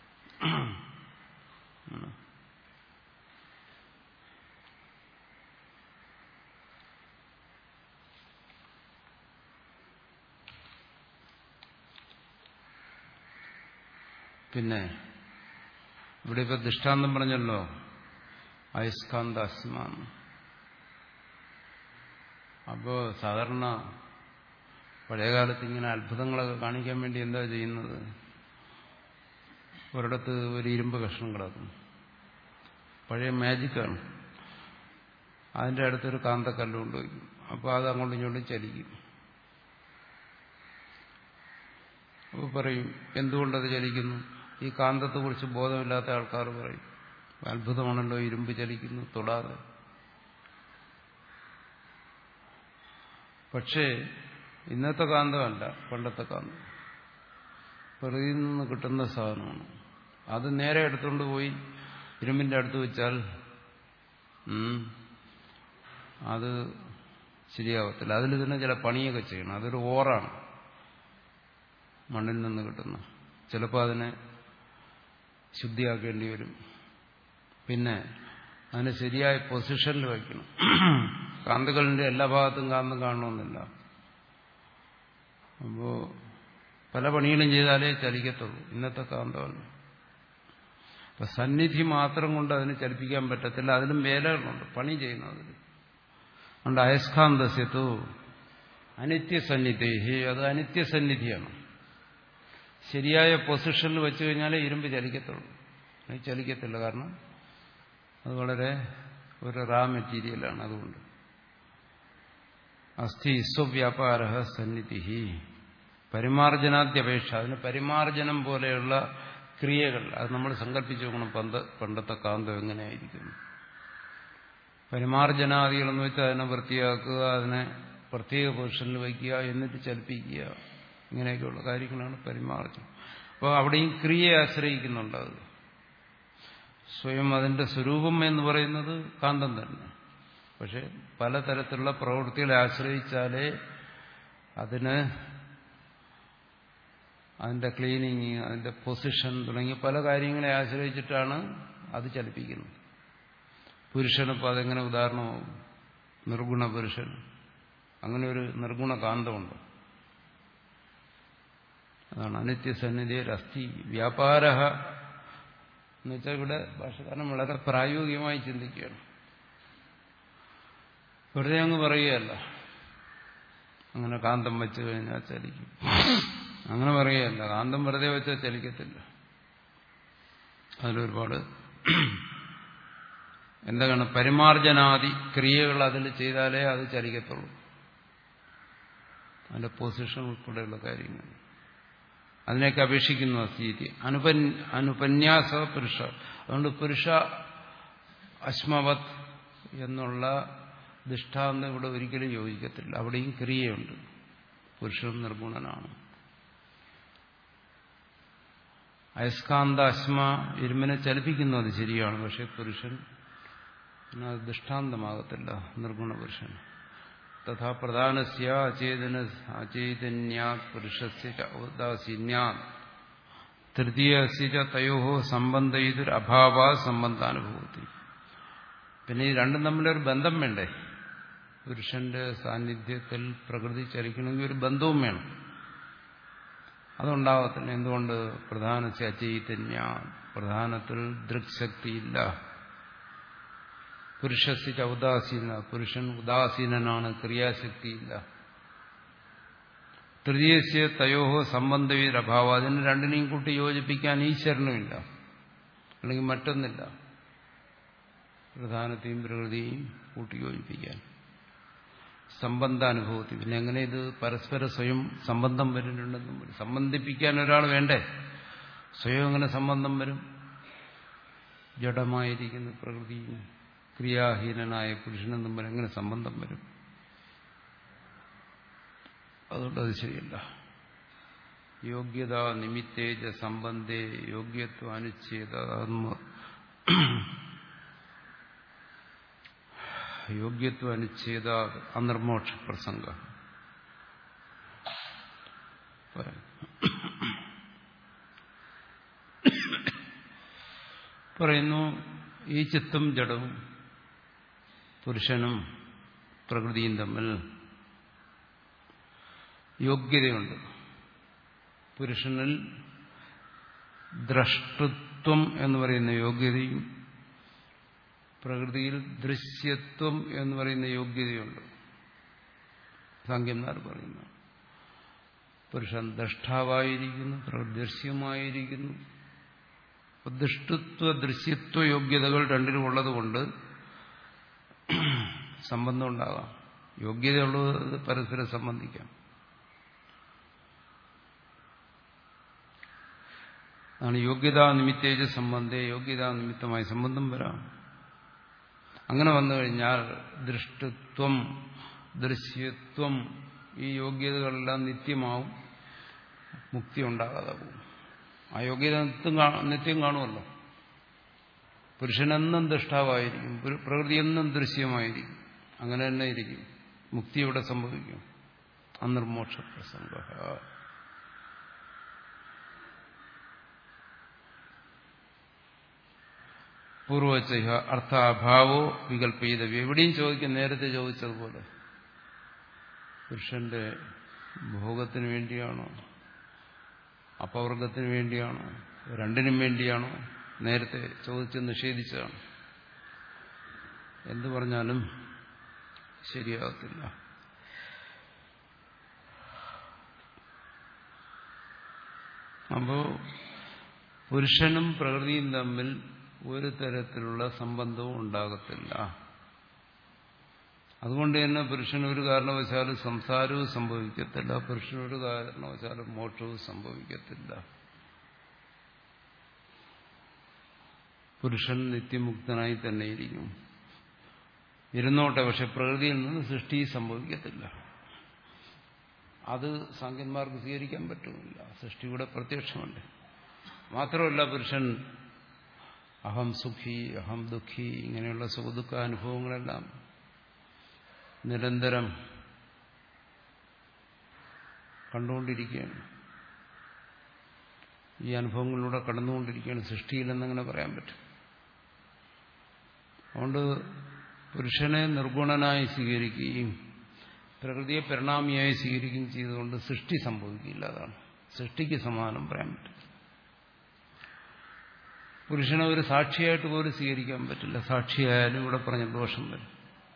പിന്നെ ഇവിടെ ഇപ്പൊ ദൃഷ്ടാന്തം പറഞ്ഞല്ലോ, അയസ്കാന്ത അസ്മാന്ന്. അപ്പോ സാധാരണ പഴയകാലത്ത് ഇങ്ങനെ അത്ഭുതങ്ങളൊക്കെ കാണിക്കാൻ വേണ്ടി എന്താ ചെയ്യുന്നത്? ഒരിടത്ത് ഒരു ഇരുമ്പ് കഷ്ണം കിടക്കും, പഴയ മാജിക്കാണ്. അതിൻ്റെ അടുത്തൊരു കാന്തക്കല്ല് കൊണ്ടുവയ്ക്കും. അപ്പോൾ അത് അങ്ങോട്ടും ഇങ്ങോട്ടും ചലിക്കും. അപ്പോൾ പറയും, എന്തുകൊണ്ടത് ചലിക്കുന്നു? ഈ കാന്തത്തെക്കുറിച്ച് ബോധമില്ലാത്ത ആൾക്കാർ പറയും, അത്ഭുതമാണല്ലോ, ഇരുമ്പ് ചലിക്കുന്നു തൊടാതെ. പക്ഷേ ഇന്നത്തെ കാന്തമല്ല, പണ്ടത്തെ കാന്തം. പ്രകൃതിയിൽ നിന്ന് കിട്ടുന്ന സാധനമാണ്. അത് നേരെ എടുത്തുകൊണ്ട് പോയി ഇരുമ്പിന്റെ അടുത്ത് വെച്ചാൽ അത് ശരിയാവത്തില്ല. അതിൽ തന്നെ ചില പണിയൊക്കെ ചെയ്യണം. അതൊരു ഓറാണ്, മണ്ണിൽ നിന്ന് കിട്ടുന്ന. ചിലപ്പോൾ അതിനെ ശുദ്ധിയാക്കേണ്ടി വരും. പിന്നെ അതിനെ ശരിയായ പൊസിഷനിൽ വയ്ക്കണം. കാന്തകളിന്റെ എല്ലാ ഭാഗത്തും കാന്തം കാണണമെന്നില്ല. അപ്പോ പല പണികളും ചെയ്താലേ ചലിക്കത്തുള്ളൂ. ഇന്നത്തെ കാന്തമല്ല. അപ്പൊ സന്നിധി മാത്രം കൊണ്ട് അതിന് ചലിപ്പിക്കാൻ പറ്റത്തില്ല. അതിലും വേലകളുണ്ട്, പണി ചെയ്യുന്നതിൽ. അതുകൊണ്ട് അയസ്കാന്തസ്യത്തു അനിത്യസന്നിധി, അത് അനിത്യസന്നിധിയാണ്. ശരിയായ പൊസിഷനിൽ വെച്ചു കഴിഞ്ഞാലേ ഇരുമ്പ് ചലിക്കത്തുള്ളൂ. ചലിക്കത്തില്ല, കാരണം അത് വളരെ ഒരു റാ മെറ്റീരിയലാണ്. അതുകൊണ്ട് അസ്ഥി സ്വവ്യാപാര സന്നിധി പരിമാർജനാദ്യപേക്ഷ, അതിന് പരിമാർജനം പോലെയുള്ള ക്രിയകൾ അത് നമ്മൾ സങ്കല്പിച്ചു നോക്കണം. പന്ത പണ്ടത്തെ കാന്തം എങ്ങനെയായിരിക്കുന്നു. പരിമാർജനാദികളെന്ന് വെച്ചാൽ അതിനെ വൃത്തിയാക്കുക, അതിനെ പ്രത്യേക പൊസിഷനിൽ വയ്ക്കുക, എന്നിട്ട് ചലിപ്പിക്കുക, ഇങ്ങനെയൊക്കെയുള്ള കാര്യങ്ങളാണ് പരിമാർജനം. അപ്പോൾ അവിടെയും ക്രിയയെ ആശ്രയിക്കുന്നുണ്ട്. അത് സ്വയം അതിന്റെ സ്വരൂപം എന്ന് പറയുന്നത് കാന്തം തന്നെ. പക്ഷെ പലതരത്തിലുള്ള പ്രവൃത്തികളെ ആശ്രയിച്ചാലേ അതിന് അതിന്റെ ക്ലീനിങ്, അതിന്റെ പൊസിഷൻ തുടങ്ങിയ പല കാര്യങ്ങളെ ആശ്രയിച്ചിട്ടാണ് അത് ചലിപ്പിക്കുന്നത്. പുരുഷനിപ്പോൾ അതെങ്ങനെ ഉദാഹരണമാവും? നിർഗുണ പുരുഷൻ, അങ്ങനെ ഒരു നിർഗുണ കാന്തമുണ്ട്. അതാണ് അനിത്യസന്നിധിയിൽ അസ്ഥി വ്യാപാര എന്ന് വെച്ചാൽ ഇവിടെ ഭാഷകാരൻ വളരെ പ്രായോഗികമായി ചിന്തിക്കുകയാണ്. വെറുതെ അങ്ങ് പറയുകയല്ല, അങ്ങനെ കാന്തം വെച്ച് കഴിഞ്ഞാൽ ചലിക്കും, അങ്ങനെ പറയുകയല്ല. കാന്തം വെറുതെ വെച്ചാൽ ചലിക്കത്തില്ല. അതിലൊരുപാട് എന്താണ് പരിമാർജനാദി ക്രിയകൾ അതിൽ ചെയ്താലേ അത് ചലിക്കത്തുള്ളൂ. അതിന്റെ പൊസിഷൻ ഉൾപ്പെടെയുള്ള കാര്യങ്ങൾ അതിനെയൊക്കെ അപേക്ഷിക്കുന്നു അസ്ഥിതി. അനുപൻ അനുപന്യാസ പുരുഷ. അതുകൊണ്ട് പുരുഷ അശ്മവത് എന്നുള്ള ദൃഷ്ടാന്തം ഇവിടെ ഒരിക്കലും യോജിക്കത്തില്ല. അവിടെയും ക്രിയയുണ്ട്. പുരുഷൻ നിർഗുണനാണ്. അയസ്കാന്ത അശ്മ ഇരുമിനെ ചലിപ്പിക്കുന്നു, അത് ശരിയാണ്. പക്ഷെ പുരുഷൻ അത് ദൃഷ്ടാന്തമാകത്തില്ല, നിർഗുണ പുരുഷൻ. തഥാ പ്രധാനസ്യ അചേതന അചൈതന്യാ പുരുഷസ്യ ഔദാസീന്യാ തൃതീയസ്യ തയോ സംബന്ധയിതൊരു അഭാവ സംബന്ധാനുഭൂതി. പിന്നെ ഈ രണ്ടും തമ്മിലൊരു ബന്ധം വേണ്ടേ? പുരുഷന്റെ സാന്നിധ്യത്തിൽ പ്രകൃതി ചലിക്കണമെങ്കിൽ ഒരു ബന്ധവും വേണം. അതുണ്ടാകത്തില്ല. എന്തുകൊണ്ട്? പ്രധാനസ്യ അചൈതന്യ, പ്രധാനത്തിൽ ദൃക്ശക്തിയില്ല. പുരുഷസ്യ ഔദാസീന, പുരുഷൻ ഉദാസീനനാണ്, ക്രിയാശക്തിയില്ല. തൃതീയസ്യ തയോഹോ സംബന്ധവിരഭാവം, അതിന് രണ്ടിനെയും കൂട്ടി യോജിപ്പിക്കാൻ ഈശ്വരനുമില്ല, അല്ലെങ്കിൽ മറ്റൊന്നില്ല. പ്രധാനത്തെയും പ്രകൃതിയെയും കൂട്ടി യോജിപ്പിക്കാൻ സംബന്ധാനുഭവത്തിൽ. പിന്നെ എങ്ങനെ ഇത് പരസ്പര സ്വയം സംബന്ധം വരുന്നുണ്ടെന്നും വരും. സംബന്ധിപ്പിക്കാൻ ഒരാൾ വേണ്ടേ? സ്വയം എങ്ങനെ സംബന്ധം വരും? ജഡമായിരിക്കുന്ന പ്രകൃതിയും ക്രിയാഹീനനായ പുരുഷനും തമ്മിൽ എങ്ങനെ സംബന്ധം വരും? അതുകൊണ്ട് അത് ശരിയല്ല. യോഗ്യത നിമിത്തേജ സംബന്ധേ യോഗ്യത്വ അനുച്ഛേദ യോഗ്യത്വ അനുച്ഛേദ അനിർമോക്ഷ പ്രസംഗ. പറയുന്നു ഈ ചിത്തും ജഡവും പുരുഷനും പ്രകൃതിയും തമ്മിൽ യോഗ്യതയുണ്ട്. പുരുഷനിൽ ദ്രഷ്ടൃത്വം എന്ന് പറയുന്ന യോഗ്യതയും പ്രകൃതിയിൽ ദൃശ്യത്വം എന്ന് പറയുന്ന യോഗ്യതയുണ്ട്. സാങ്കേന്മാർ പറയുന്നു പുരുഷൻ ദ്രഷ്ടാവായിരിക്കുന്നു, പ്രകൃതി ദൃശ്യമായിരിക്കുന്നു. ദൃഷ്ടത്വ ദൃശ്യത്വ യോഗ്യതകൾ രണ്ടിനും ഉള്ളതുകൊണ്ട് സംബന്ധം ഉണ്ടാകാം. യോഗ്യതയുള്ളത് പരസ്പരം സംബന്ധിക്കാം. ആണ് യോഗ്യതാ നിമിത്തേജ സംബന്ധേ, യോഗ്യതാ നിമിത്തമായി സംബന്ധം വരാം. അങ്ങനെ വന്നു കഴിഞ്ഞാൽ ദൃഷ്ടത്വം ദൃശ്യത്വം ഈ യോഗ്യതകളെല്ലാം നിത്യമാവും, മുക്തി ഉണ്ടാകാതെ പോകും. ആ യോഗ്യത നിത്യം കാണുമല്ലോ. പുരുഷനെന്നും ദൃഷ്ടാവായിരിക്കും, പ്രകൃതി എന്നും ദൃശ്യമായിരിക്കും. അങ്ങനെ തന്നെ ഇരിക്കും. മുക്തി ഇവിടെ സംഭവിക്കും. അനിർമോക്ഷ പ്രസംഗ. പൂർവച അർത്ഥാഭാവോ വികല്പീതവ്യം. എവിടെയും ചോദിക്കും, നേരത്തെ ചോദിച്ചതുപോലെ പുരുഷന്റെ ഭോഗത്തിന് വേണ്ടിയാണോ, അപവർഗത്തിന് വേണ്ടിയാണോ, രണ്ടിനും വേണ്ടിയാണോ? നേരത്തെ ചോദിച്ച് നിഷേധിച്ചതാണ്. എന്തു പറഞ്ഞാലും ശരിയാകത്തില്ല. അപ്പോ പുരുഷനും പ്രകൃതിയും തമ്മിൽ ഒരു തരത്തിലുള്ള സംബന്ധവും ഉണ്ടാകത്തില്ല. അതുകൊണ്ട് തന്നെ പുരുഷന് ഒരു കാരണവശാലും സംസാരവും സംഭവിക്കത്തില്ല, പുരുഷന് ഒരു കാരണവശാലും മോക്ഷവും സംഭവിക്കത്തില്ല. പുരുഷൻ നിത്യമുക്തനായി തന്നെ ഇരിക്കും, ഇരുന്നോട്ടെ. പക്ഷെ പ്രകൃതിയിൽ നിന്ന് സൃഷ്ടി സംഭവിക്കത്തില്ല. അത് സാങ്കേന്മാർക്ക് സ്വീകരിക്കാൻ പറ്റുന്നില്ല. സൃഷ്ടിയുടെ പ്രത്യക്ഷമല്ല. മാത്രമല്ല പുരുഷൻ അഹം സുഖി അഹം ദുഃഖി ഇങ്ങനെയുള്ള സുഖദുഃഖ അനുഭവങ്ങളെല്ലാം നിരന്തരം കണ്ടുകൊണ്ടിരിക്കുകയാണ്. ഈ അനുഭവങ്ങളിലൂടെ കടന്നുകൊണ്ടിരിക്കുകയാണ്. സൃഷ്ടിയില്ലെന്നങ്ങനെ പറയാൻ പറ്റും. അതുകൊണ്ട് പുരുഷനെ നിർഗുണനായി സ്വീകരിക്കുകയും പ്രകൃതിയെ പരിണാമിയായി സ്വീകരിക്കുകയും ചെയ്തുകൊണ്ട് സൃഷ്ടി സംഭവിക്കില്ല. അതാണ് സൃഷ്ടിക്ക് സമാനം പറയാൻ പറ്റും. പുരുഷനെ ഒരു സാക്ഷിയായിട്ട് പോലും സ്വീകരിക്കാൻ പറ്റില്ല. സാക്ഷിയായാലും ഇവിടെ പറഞ്ഞ ദോഷം വരും.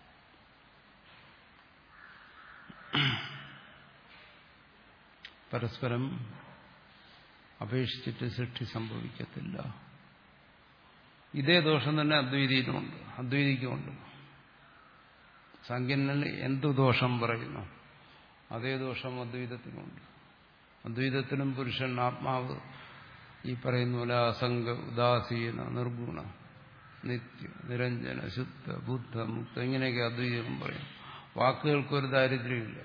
പരസ്പരം അപേക്ഷിച്ചിട്ട് സൃഷ്ടി സംഭവിക്കത്തില്ല. ഇതേ ദോഷം തന്നെ അദ്വൈതിയിലുമുണ്ട്, അദ്വൈതിക്കുമുണ്ട്. സാങ്കേന്യൻ എന്തു ദോഷം പറയുന്നു അതേ ദോഷം അദ്വൈതത്തിനുണ്ട്. അദ്വൈതത്തിനും പുരുഷൻ ആത്മാവ് ഈ പറയുന്ന പോലെ അസംഗ ഉദാസീന നിർഗുണ നിത്യ നിരഞ്ജന ശുദ്ധ ബുദ്ധ മുക്ത ഇങ്ങനെയൊക്കെ അദ്വൈതം പറയും. വാക്കുകൾക്കൊരു ദാരിദ്ര്യമില്ല.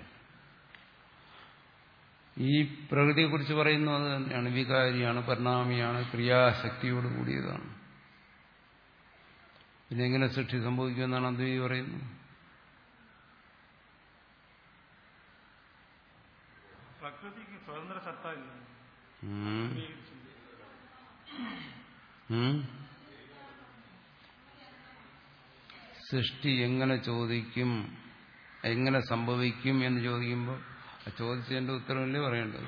ഈ പ്രകൃതിയെക്കുറിച്ച് പറയുന്നത് അത് തന്നെയാണ്. വികാരിയാണ്, പരിണാമിയാണ്, ക്രിയാശക്തിയോട് കൂടിയതാണ്. പിന്നെ എങ്ങനെ സൃഷ്ടി സംഭവിക്കുമെന്നാണ് അദ്വൈതി പറയുന്നത്. പ്രകൃതിക്ക് സ്വതന്ത്ര സത്ത ഇല്ല. സൃഷ്ടി എങ്ങനെ ചോദിക്കും, എങ്ങനെ സംഭവിക്കും എന്ന് ചോദിക്കുമ്പോൾ ചോദിച്ചതിന്റെ ഉത്തരവല്ലേ പറയേണ്ടത്.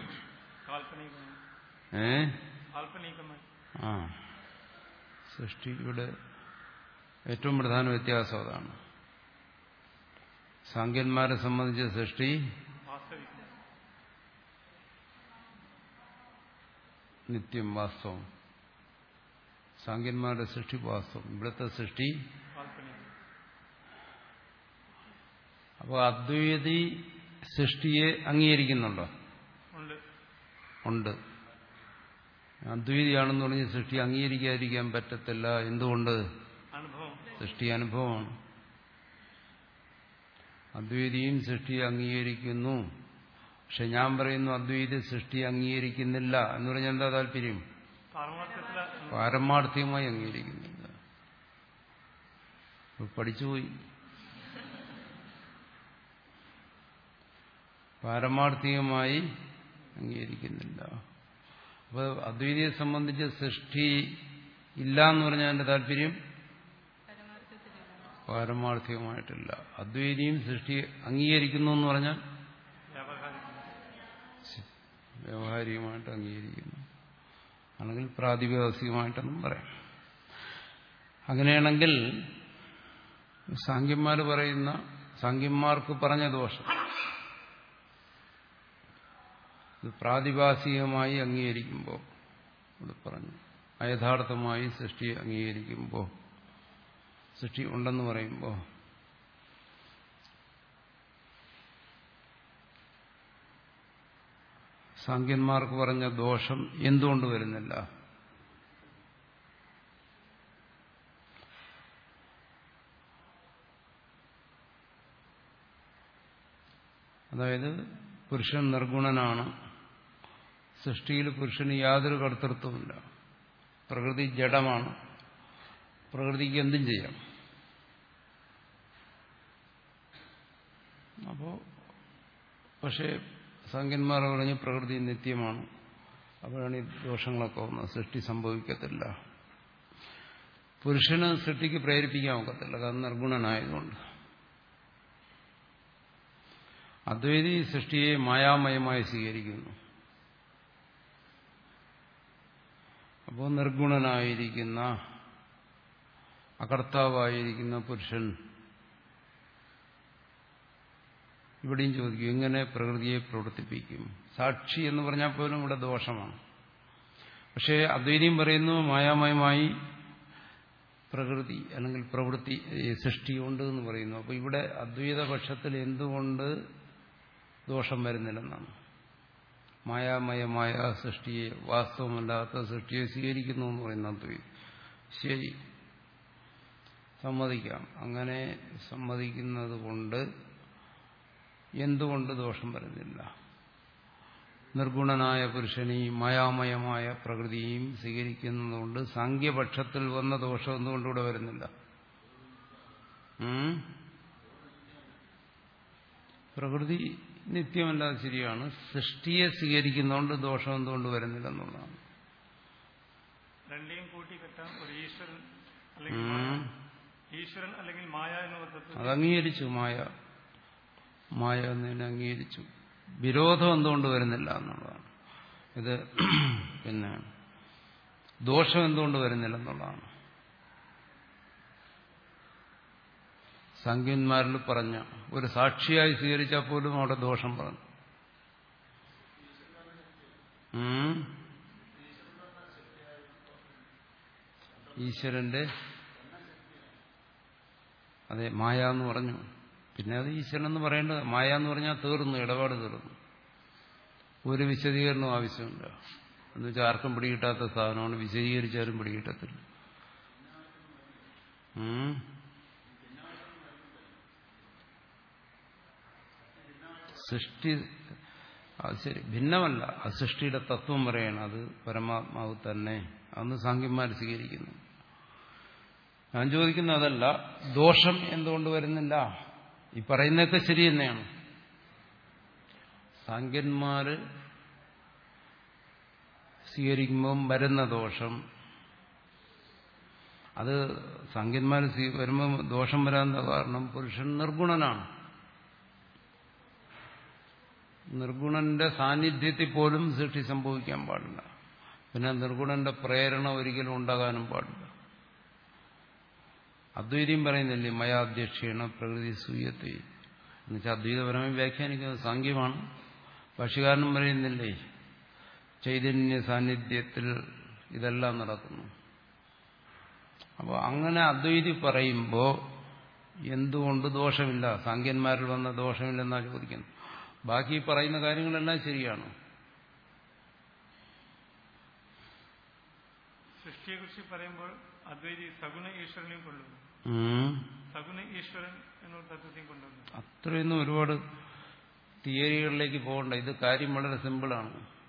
ഏ ആ സൃഷ്ടിയുടെ ഏറ്റവും പ്രധാന വ്യത്യാസം അതാണ്. സാങ്കേന്മാരെ സംബന്ധിച്ച സൃഷ്ടി നിത്യം വാസ്തവം, സാങ്കന്മാരുടെ സൃഷ്ടി വാസ്തവം, ഇവിടുത്തെ സൃഷ്ടി. അപ്പോൾ അദ്വൈതി സൃഷ്ടിയെ അംഗീകരിക്കുന്നുണ്ടോ? ഉണ്ട്. അദ്വൈതിയാണെന്ന് പറഞ്ഞ് സൃഷ്ടി അംഗീകരിക്കാതിരിക്കാൻ പറ്റത്തില്ല. എന്തുകൊണ്ട്? സൃഷ്ടി അനുഭവമാണ്. അദ്വൈതിയും സൃഷ്ടിയെ അംഗീകരിക്കുന്നു. പക്ഷെ ഞാൻ പറയുന്നു അദ്വൈതി സൃഷ്ടി അംഗീകരിക്കുന്നില്ല എന്ന് പറഞ്ഞാൽ എന്താ താല്പര്യം? പാരമാർത്ഥികമായി അംഗീകരിക്കുന്നില്ല. പഠിച്ചുപോയി. പാരമാർത്ഥികമായി അംഗീകരിക്കുന്നില്ല. അപ്പൊ അദ്വൈതിയെ സംബന്ധിച്ച് സൃഷ്ടി ഇല്ല എന്ന് പറഞ്ഞാൽ എന്റെ താല്പര്യം പാരമാർത്ഥികമായിട്ടില്ല. അദ്വൈതിയും സൃഷ്ടി അംഗീകരിക്കുന്നു എന്ന് പറഞ്ഞാൽ വ്യാവഹാരികമായിട്ട് അംഗീകരിക്കുന്നു, അല്ലെങ്കിൽ പ്രാതിഭാസികമായിട്ടെന്നും പറയാം. അങ്ങനെയാണെങ്കിൽ സാങ്കന്മാർ പറയുന്ന സാങ്കന്മാർക്ക് പറഞ്ഞ ദോഷം ഇത് പ്രാതിഭാസികമായി അംഗീകരിക്കുമ്പോൾ, ഇവിടെ പറഞ്ഞു അയഥാർത്ഥമായി സൃഷ്ടി അംഗീകരിക്കുമ്പോൾ, സൃഷ്ടി ഉണ്ടെന്ന് പറയുമ്പോൾ സാങ്കന്മാർക്ക് പറഞ്ഞ ദോഷം എന്തുകൊണ്ട് വരുന്നില്ല? അതായത് പുരുഷൻ നിർഗുണനാണ്, സൃഷ്ടിയിൽ പുരുഷന് യാതൊരു കർത്തൃത്വമില്ല, പ്രകൃതി ജഡമാണ്, പ്രകൃതിക്ക് എന്തും ചെയ്യാം. അപ്പോ പക്ഷേ സാങ്കന്മാർ പറഞ്ഞ് പ്രകൃതി നിത്യമാണ്, അപ്പോഴാണ് ഈ ദോഷങ്ങളൊക്കെ വന്നത്. സൃഷ്ടി സംഭവിക്കത്തില്ല, പുരുഷന് സൃഷ്ടിക്ക് പ്രേരിപ്പിക്കാൻ ഒക്കത്തില്ല, കാരണം നിർഗുണനായതുകൊണ്ട്. അദ്വൈതി സൃഷ്ടിയെ മായാമയമായി സ്വീകരിക്കുന്നു. അപ്പോൾ നിർഗുണനായിരിക്കുന്ന അകർത്താവായിരിക്കുന്ന പുരുഷൻ ഇവിടെയും ചോദിക്കും എങ്ങനെ പ്രകൃതിയെ പ്രവർത്തിപ്പിക്കും? സാക്ഷി എന്ന് പറഞ്ഞാൽ പോലും ഇവിടെ ദോഷമാണ്. പക്ഷേ അദ്വൈതിയും പറയുന്നു മായാമയമായി പ്രകൃതി അല്ലെങ്കിൽ പ്രവൃത്തി സൃഷ്ടിയുണ്ട് എന്ന് പറയുന്നു. അപ്പോൾ ഇവിടെ അദ്വൈത പക്ഷത്തിൽ എന്തുകൊണ്ട് ദോഷം വരുന്നില്ലെന്നാണ്. മായാമയമായ സൃഷ്ടിയെ, വാസ്തവമല്ലാത്ത സൃഷ്ടിയെ സ്വീകരിക്കുന്നു എന്ന് പറയുന്ന അദ്വൈതം. ശരി, സമ്മതിക്കാം. അങ്ങനെ സമ്മതിക്കുന്നത് കൊണ്ട് എന്തുകൊണ്ട് ദോഷം വരുന്നില്ല? നിർഗുണനായ പുരുഷനെയും മായാമയമായ പ്രകൃതിയെയും സ്വീകരിക്കുന്നതുകൊണ്ട് സാങ്ക്യപക്ഷത്തിൽ വന്ന ദോഷം എന്തുകൊണ്ടിവിടെ വരുന്നില്ല? പ്രകൃതി നിത്യമല്ലാതെ ശരിയാണ്, സൃഷ്ടിയെ സ്വീകരിക്കുന്നതുകൊണ്ട് ദോഷം എന്തുകൊണ്ട് വരുന്നില്ല എന്നുള്ളതാണ്. രണ്ടിയും കൂട്ടിക്കെട്ടാൻ ഒരു ഈശ്വരൻ ഈശ്വരൻ അല്ലെങ്കിൽ മായ എന്ന അത് അംഗീകരിച്ചു. മായ മായ എന്നതിനെ അംഗീകരിച്ചു. വിരോധം എന്തുകൊണ്ട് വരുന്നില്ല എന്നുള്ളതാണ്. ഇത് പിന്നെ ദോഷം എന്തുകൊണ്ട് വരുന്നില്ല എന്നുള്ളതാണ്. സാങ്കന്മാരിൽ പറഞ്ഞ ഒരു സാക്ഷിയായി സ്വീകരിച്ചാൽ പോലും അവിടെ ദോഷം പറഞ്ഞു. ഈശ്വരന്റെ അതെ മായ എന്ന് പറഞ്ഞു. പിന്നെ അത് ഈശ്വരൻ എന്ന് പറയേണ്ടത്. മായ എന്ന് പറഞ്ഞാൽ തീർന്നു, ഇടപാട് തീർന്നു, ഒരു വിശദീകരണവും ആവശ്യമില്ല. എന്ന് വെച്ചാൽ ആർക്കും പിടികിട്ടാത്ത സാധനമാണ്, വിശദീകരിച്ചാലും പിടികിട്ടത്തില്ല. സൃഷ്ടി അത് ശരി, ഭിന്നമല്ല. അത് സൃഷ്ടിയുടെ തത്വം പറയണം, അത് പരമാത്മാവ് തന്നെ. അന്ന് സാങ്കന്മാർ സ്വീകരിക്കുന്നു. ഞാൻ ചോദിക്കുന്ന അതല്ല, ദോഷം എന്തുകൊണ്ട് വരുന്നില്ല? ഈ പറയുന്നതൊക്കെ ശരി തന്നെയാണ്. സാങ്കന്മാര് സ്വീകരിക്കുമ്പം വരുന്ന ദോഷം, അത് സാങ്കന്മാർ വരുമ്പം ദോഷം വരാൻ കാരണം പുരുഷൻ നിർഗുണനാണ്. നിർഗുണന്റെ സാന്നിധ്യത്തിൽ പോലും സൃഷ്ടി സംഭവിക്കാൻ പാടില്ല. പിന്നെ നിർഗുണന്റെ പ്രേരണ ഒരിക്കലും ഉണ്ടാകാനും പാടില്ല. അദ്വൈതം പറയുന്നില്ലേ മയാധ്യക്ഷേണ പ്രകൃതി സൂയത്തെ എന്നുവെച്ചാൽ അദ്വൈതപരമായി വ്യാഖ്യാനിക്കുന്നത് സാങ്ക്യമാണ്. ഭാഷ്യകാരനും പറയുന്നില്ലേ ചൈതന്യ സാന്നിധ്യത്തിൽ ഇതെല്ലാം നടക്കുന്നു. അപ്പോൾ അങ്ങനെ അദ്വൈതി പറയുമ്പോൾ എന്തുകൊണ്ട് ദോഷമില്ല, സാങ്കേന്മാരിൽ വന്ന ദോഷമില്ലെന്നാണ് ചോദിക്കുന്നത്. ബാക്കി പറയുന്ന കാര്യങ്ങളെല്ലാം ശരിയാണ്. സൃഷ്ടിയെക്കുറിച്ച് പറയുമ്പോൾ അദ്വൈതി സഗുണ ഈശ്വരനെയും കൊണ്ടുവന്നു. സഗുണ ഈശ്വരൻ എന്നുള്ള തത്വത്തെയും കൊണ്ടുവന്നു. അത്രയൊന്നും ഒരുപാട് തിയറികളിലേക്ക് പോകണ്ട. ഇത് കാര്യം വളരെ സിമ്പിളാണ്.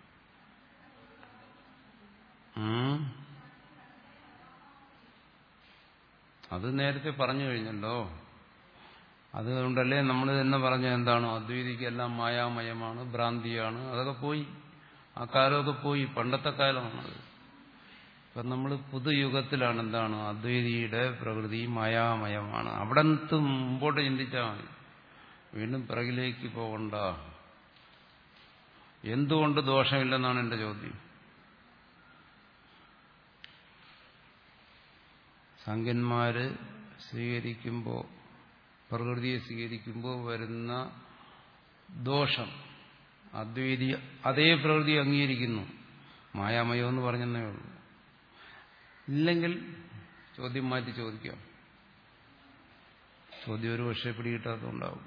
അത് നേരത്തെ പറഞ്ഞു കഴിഞ്ഞല്ലോ. അതുകൊണ്ടല്ലേ നമ്മൾ തന്നെ പറഞ്ഞ എന്താണോ അദ്വൈതിക്കെല്ലാം മായാമയമാണ്, ഭ്രാന്തിയാണ്. അതൊക്കെ പോയി, ആ കാലമൊക്കെ പോയി, പണ്ടത്തെ കാലമാണത്. ഇപ്പം നമ്മൾ പുതുയുഗത്തിലാണ്. എന്താണ് അദ്വൈതിയുടെ പ്രകൃതി മായാമയമാണ്. അവിടെ നിന്ന് മുമ്പോട്ട് ചിന്തിച്ചാൽ മതി, വീണ്ടും പിറകിലേക്ക് പോകണ്ട. എന്തുകൊണ്ട് ദോഷമില്ലെന്നാണ് എന്റെ ചോദ്യം. സംഖ്യന്മാര് സ്വീകരിക്കുമ്പോൾ, പ്രകൃതിയെ സ്വീകരിക്കുമ്പോൾ വരുന്ന ദോഷം അദ്വൈതി അതേ പ്രകൃതി അംഗീകരിക്കുന്നു, മായാമയം എന്ന് പറഞ്ഞതേ ഉള്ളൂ. ഇല്ലെങ്കിൽ ചോദ്യം മാറ്റി ചോദിക്കാം. ചോദ്യം ഒരു പക്ഷേ പിടികിട്ടാത്തതുണ്ടാവും.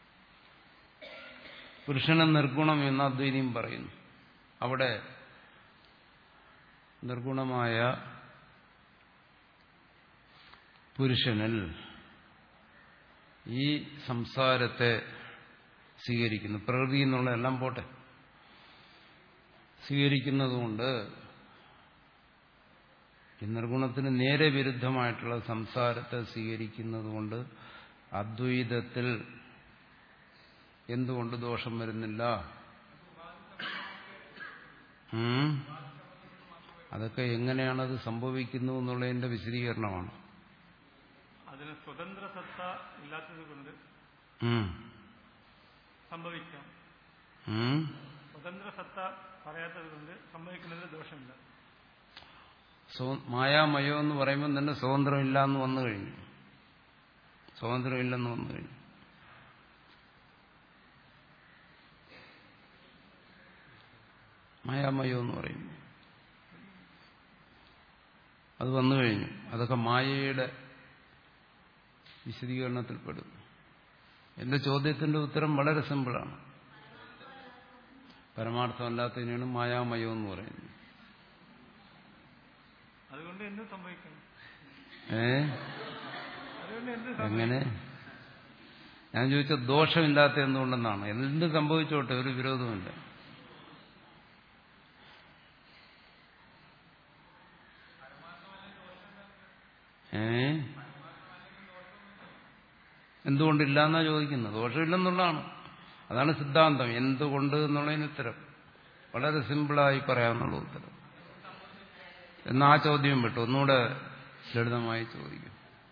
പുരുഷനെ നിർഗുണം എന്ന് അദ്വൈതിയും പറയുന്നു. അവിടെ നിർഗുണമായ പുരുഷനിൽ ഈ സംസാരത്തെ സ്വീകരിക്കുന്നു. പ്രകൃതി എന്നുള്ള എല്ലാം പോട്ടെ, സ്വീകരിക്കുന്നതുകൊണ്ട് ഈ നിർഗുണത്തിന് നേരെ വിരുദ്ധമായിട്ടുള്ള സംസാരത്തെ സ്വീകരിക്കുന്നതുകൊണ്ട് അദ്വൈതത്തിൽ എന്തുകൊണ്ട് ദോഷം വരുന്നില്ല? അതൊക്കെ എങ്ങനെയാണത് സംഭവിക്കുന്നു എന്നുള്ളതിന്റെ വിശദീകരണമാണ്. അതിന് സ്വതന്ത്ര സത്ത ഇല്ലാത്തത് കൊണ്ട് സംഭവിക്കാം. സ്വതന്ത്ര സത്ത പറയാത്തത് കൊണ്ട് സംഭവിക്കുന്നതിൽ ദോഷമില്ല. മായാമയോ എന്ന് പറയുമ്പോൾ തന്നെ സ്വതന്ത്രമില്ല എന്ന് വന്നു കഴിഞ്ഞു. സ്വാതന്ത്ര്യമില്ലെന്ന് വന്നു കഴിഞ്ഞു. മായാമയോ എന്ന് പറയുന്നു, അത് വന്നു കഴിഞ്ഞു. അതൊക്കെ മായയുടെ വിശദീകരണത്തിൽപ്പെടും. എന്റെ ചോദ്യത്തിന്റെ ഉത്തരം വളരെ സിമ്പിളാണ്. പരമാർത്ഥമല്ലാത്തതിനാണ് മായാമയോ എന്ന് പറയുന്നത്. അതുകൊണ്ട് എന്ത് സംഭവിക്കണം? ഏ എങ്ങനെ? ഞാൻ ചോദിച്ച ദോഷമില്ലാത്ത എന്തുകൊണ്ടെന്നാണ്. എന്ത് സംഭവിച്ചോട്ടെ, ഒരു വിരോധമില്ല. ഏ എന്തുകൊണ്ടില്ല എന്നാ ചോദിക്കുന്നത്? ദോഷമില്ലെന്നുള്ളതാണ്. അതാണ് സിദ്ധാന്തം. എന്തുകൊണ്ട് എന്നുള്ളതിന് ഉത്തരം വളരെ സിമ്പിളായി പറയാവുന്നുള്ള ഉത്തരം. എന്നാ ആ ചോദ്യം വിട്ടു, ഒന്നുകൂടെ ലളിതമായി ചോദിക്കും.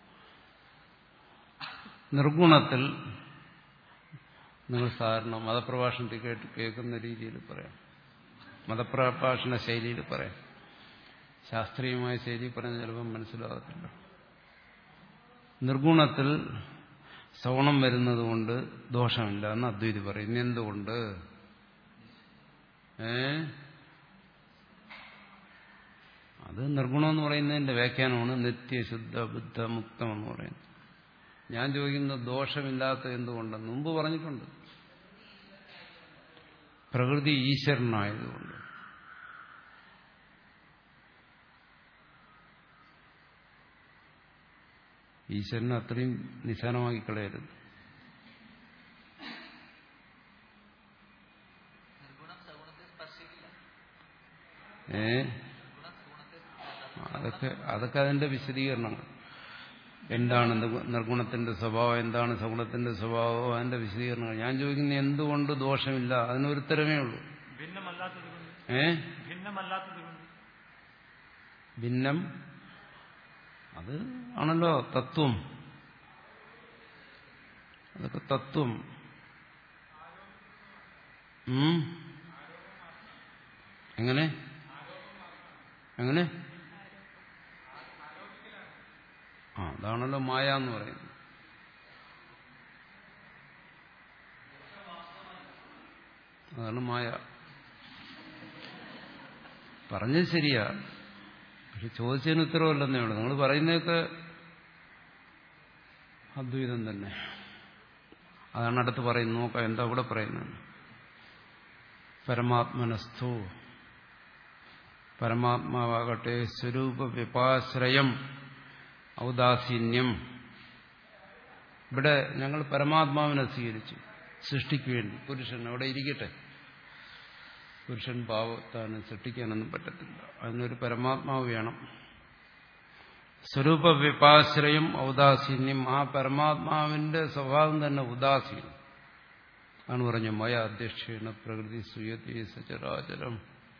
നിർഗുണത്തിൽ നിങ്ങൾ സാധാരണ മതപ്രഭാഷണത്തിൽ കേട്ട് കേൾക്കുന്ന രീതിയിൽ പറയാം, മതപ്രഭാഷണ ശൈലിയിൽ പറയാം. ശാസ്ത്രീയമായ ശൈലി പറഞ്ഞാൽ ചിലപ്പോൾ മനസ്സിലാകത്തില്ല. നിർഗുണത്തിൽ സവണം വരുന്നത് കൊണ്ട് ദോഷമില്ല എന്ന് അദ്വൈതി പറയും. ഇനി എന്തുകൊണ്ട്? ഏ അത് നിർഗുണം എന്ന് പറയുന്നതിന്റെ വ്യാഖ്യാനമാണ് നിത്യശുദ്ധ ബുദ്ധ മുക്തം എന്ന് പറയുന്നത്. ഞാൻ ചോദിക്കുന്നത് ദോഷമില്ലാത്ത എന്തുകൊണ്ടെന്ന് മുമ്പ് പറഞ്ഞിട്ടുണ്ട്. പ്രകൃതി ഈശ്വരനായതുകൊണ്ട്. ഈശ്വരനെ അത്രയും നിസ്സാരമാക്കി കളയരുത്. ഏ അതൊക്കെ അതൊക്കെ അതിന്റെ വിശദീകരണങ്ങൾ. എന്താണ് നിർഗുണത്തിന്റെ സ്വഭാവം, എന്താണ് സഗുണത്തിന്റെ സ്വഭാവം, അതിന്റെ വിശദീകരണങ്ങൾ. ഞാൻ ചോദിക്കുന്നത് എന്തുകൊണ്ട് ദോഷമില്ല, അതിനൊരുത്തരമേ ഉള്ളൂ. ഏ ഭിന്നം അത് ആണല്ലോ തത്വം. അതൊക്കെ തത്വം. എങ്ങനെ എങ്ങനെ ആ അതാണല്ലോ മായ എന്ന് പറയുന്നത്. അതാണ് മായ. പറഞ്ഞത് ശരിയാ, പക്ഷെ ചോദിച്ചതിന് ഉത്തരവല്ലെന്നേ ഉള്ളൂ. നിങ്ങൾ പറയുന്നതൊക്കെ അദ്വൈതം തന്നെ. അതാണ് അടുത്ത് പറയുന്നത്. നോക്കാം എന്താ ഇവിടെ പറയുന്നത്. പരമാത്മനസ്ഥോ, പരമാത്മാവാകട്ടെ സ്വരൂപ വിപാശ്രയം ഔദാസീന്യം. ഇവിടെ ഞങ്ങൾ പരമാത്മാവിനെ സ്വീകരിച്ചു സൃഷ്ടിക്ക് വേണ്ടി. പുരുഷൻ അവിടെ ഇരിക്കട്ടെ, പുരുഷൻ പാവത്താനും സൃഷ്ടിക്കാനൊന്നും പറ്റത്തില്ല, അതിനൊരു പരമാത്മാവ് വേണം. സ്വരൂപ വിപാശ്രയം ഔദാസീന്യം, ആ പരമാത്മാവിന്റെ സ്വഭാവം തന്നെ ഉദാസീനം ആണ്. പറഞ്ഞു മയ അധ്യക്ഷേണ പ്രകൃതി സൂയത്തെ സചരാചരം.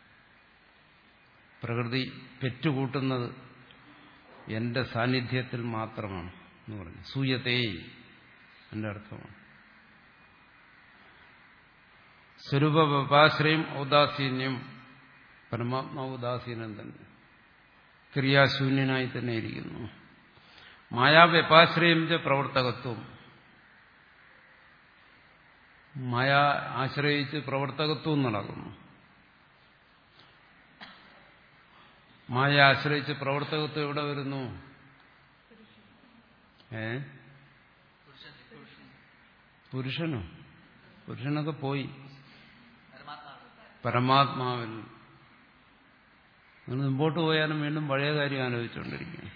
പ്രകൃതി പെറ്റുകൂട്ടുന്നത് എന്റെ സാന്നിധ്യത്തിൽ മാത്രമാണ് എന്ന് പറഞ്ഞു. സൂയത്തെ എന്റെ അർത്ഥമാണ്. സ്വരൂപ വിപാശ്രയം ഔദാസീന്യം, പരമാത്മാവ് ഉദാസീനം തന്നെ, ക്രിയാശൂന്യനായി തന്നെ ഇരിക്കുന്നു. മായാവ്യപാശ്രയം ച പ്രവർത്തകത്വം, മായ ആശ്രയിച്ച് പ്രവർത്തകത്വം നടക്കുന്നു. മായ ആശ്രയിച്ച് പ്രവർത്തകത്വം എവിടെ വരുന്നു? ഏ പുരുഷനോ? പുരുഷനൊക്കെ പോയി പരമാത്മാവിൽ. നിങ്ങൾ മുമ്പോട്ട് പോയാലും വീണ്ടും പഴയ കാര്യം ആലോചിച്ചുകൊണ്ടിരിക്കും.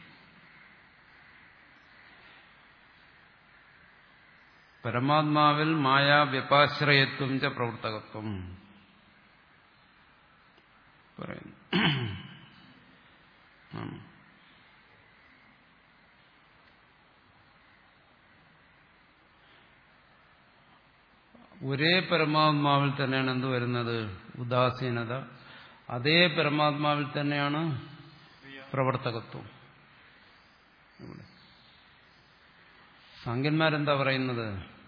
പരമാത്മാവിൽ മായാ വ്യപാശ്രയത്വം ച പ്രവർത്തകത്വം പറയുന്നു. ഒരേ പരമാത്മാവിൽ തന്നെയാണ് എന്ത് വരുന്നത്? ഉദാസീനത. അതേ പരമാത്മാവിൽ തന്നെയാണ് പ്രവർത്തകത്വം. സാങ്കന്മാരെന്താ പറയുന്നത്?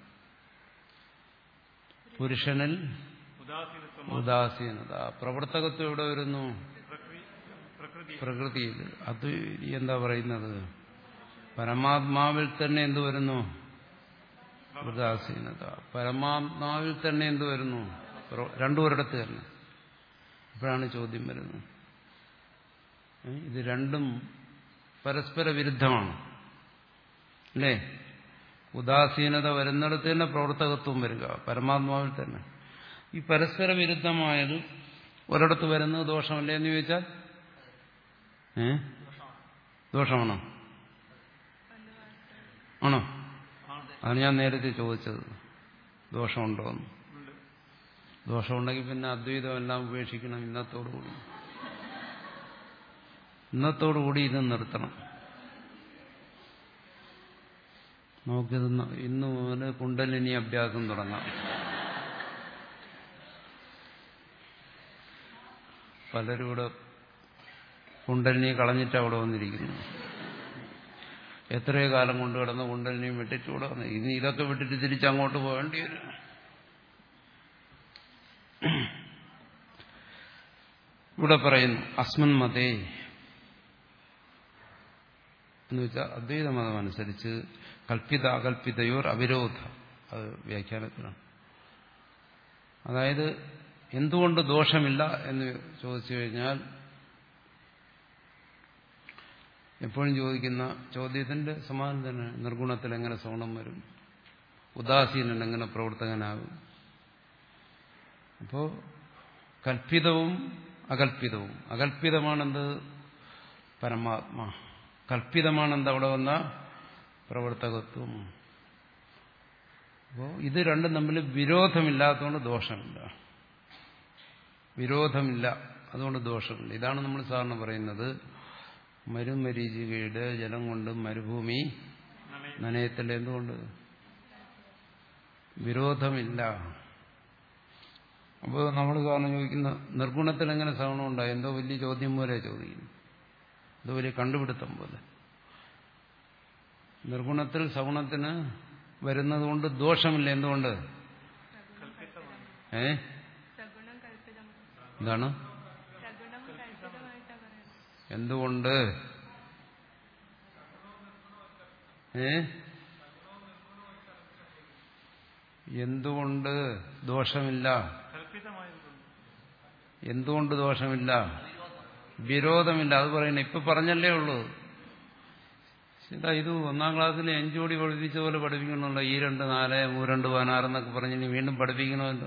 പുരുഷനിൽ ഉദാസീനത, പ്രവർത്തകത്വം എവിടെ വരുന്നു? പ്രകൃതിയിൽ. അത് എന്താ പറയുന്നത്? പരമാത്മാവിൽ തന്നെ എന്ത് വരുന്നു? ഉദാസീനത. പരമാത്മാവിൽ തന്നെ എന്ത് വരുന്നു? രണ്ടുപേരിടത്ത് തന്നെ. അപ്പോഴാണ് ചോദ്യം വരുന്നത്, ഇത് രണ്ടും പരസ്പര വിരുദ്ധമാണ് അല്ലേ? ഉദാസീനത വരുന്നിടത്ത് തന്നെ പ്രവർത്തകത്വം വരിക, പരമാത്മാവിൽ തന്നെ. ഈ പരസ്പര വിരുദ്ധമായത് ഒരിടത്ത് വരുന്നത് ദോഷമല്ലേ എന്ന് ചോദിച്ചാൽ ഏ ദോഷമാണോ? ആണോ? അതാണ് ഞാൻ നേരത്തെ ചോദിച്ചത്, ദോഷമുണ്ടോ എന്ന്. ദോഷമുണ്ടെങ്കിൽ പിന്നെ അദ്വൈതം എല്ലാം ഉപേക്ഷിക്കണം ഇന്നത്തോടുകൂടി. ഇന്നത്തോടുകൂടി ഇത് നിർത്തണം. നമുക്കിത് ഇന്ന് മുതൽ കുണ്ടലിനി അഭ്യാസം തുടങ്ങാം. പലരും ഇവിടെ കുണ്ടലിനി കളഞ്ഞിട്ട് അവിടെ വന്നിരിക്കുന്നു. എത്രയോ കാലം കൊണ്ട് കിടന്ന കുണ്ടലിനിയും വിട്ടിട്ട് ഇവിടെ വന്നു. ഇനി ഇതൊക്കെ വിട്ടിട്ട് തിരിച്ചങ്ങോട്ട് പോകേണ്ടി വരും. ഇവിടെ പറയുന്നു അസ്മൻ മതേ എന്ന് വെച്ചാൽ അദ്വൈത മതം അനുസരിച്ച് കൽപ്പിത അകൽപ്പിതയോർ അവിരോധ. അത് വ്യാഖ്യാനത്തിലാണ്. അതായത് എന്തുകൊണ്ട് ദോഷമില്ല എന്ന് ചോദിച്ചു കഴിഞ്ഞാൽ എപ്പോഴും ചോദിക്കുന്ന ചോദ്യത്തിന്റെ സമാനം തന്നെ. നിർഗുണത്തിൽ എങ്ങനെ സൗണം വരും? ഉദാസീനൻ എങ്ങനെ പ്രവർത്തകനാകും? അപ്പോ കൽപ്പിതവും അകൽപ്പിതവും. അകൽപ്പിതമാണെന്ത്? പരമാത്മാ. കൽപ്പിതമാണെന്ത്? അവിടെ വന്ന പ്രവർത്തകത്വം. അപ്പോൾ ഇത് രണ്ടും തമ്മിൽ വിരോധമില്ലാത്തതുകൊണ്ട് ദോഷമില്ല. വിരോധമില്ല, അതുകൊണ്ട് ദോഷമില്ല. ഇതാണ് നമ്മൾ സാധാരണ പറയുന്നത്, മരുമരീചികയുടെ ജലം കൊണ്ട് മരുഭൂമി നനയത്തില്ല. എന്തുകൊണ്ട്? വിരോധമില്ല. അപ്പോൾ നമ്മൾ കാരണം ചോദിക്കുന്ന നിർഗുണത്തിൽ എങ്ങനെ സഗുണം ഉണ്ടായി? എന്തോ വലിയ ചോദ്യം പോലെ ചോദിക്കുന്നു, എന്തോ വലിയ കണ്ടുപിടുത്തം പോലെ. നിർഗുണത്തിൽ സഗുണത്തിന് വരുന്നത് കൊണ്ട് ദോഷമില്ല. എന്തുകൊണ്ട്? ഏ എന്താണ്? എന്തുകൊണ്ട്? ഏ എന്തുകൊണ്ട് ദോഷമില്ല? എന്തുകൊണ്ട് ദോഷമില്ല? വിരോധമില്ല. അത് പറയുന്നത് ഇപ്പൊ പറഞ്ഞല്ലേ ഉള്ളൂ. ഇതാ ഇത് ഒന്നാം ക്ലാസ്സിൽ എഞ്ചോടി പഠിപ്പിച്ച പോലെ പഠിപ്പിക്കണമല്ലോ. ഈ രണ്ട് നാല് മൂരണ്ട് പതിനാറെന്നൊക്കെ പറഞ്ഞ് ഇനി വീണ്ടും പഠിപ്പിക്കണമല്ലോ.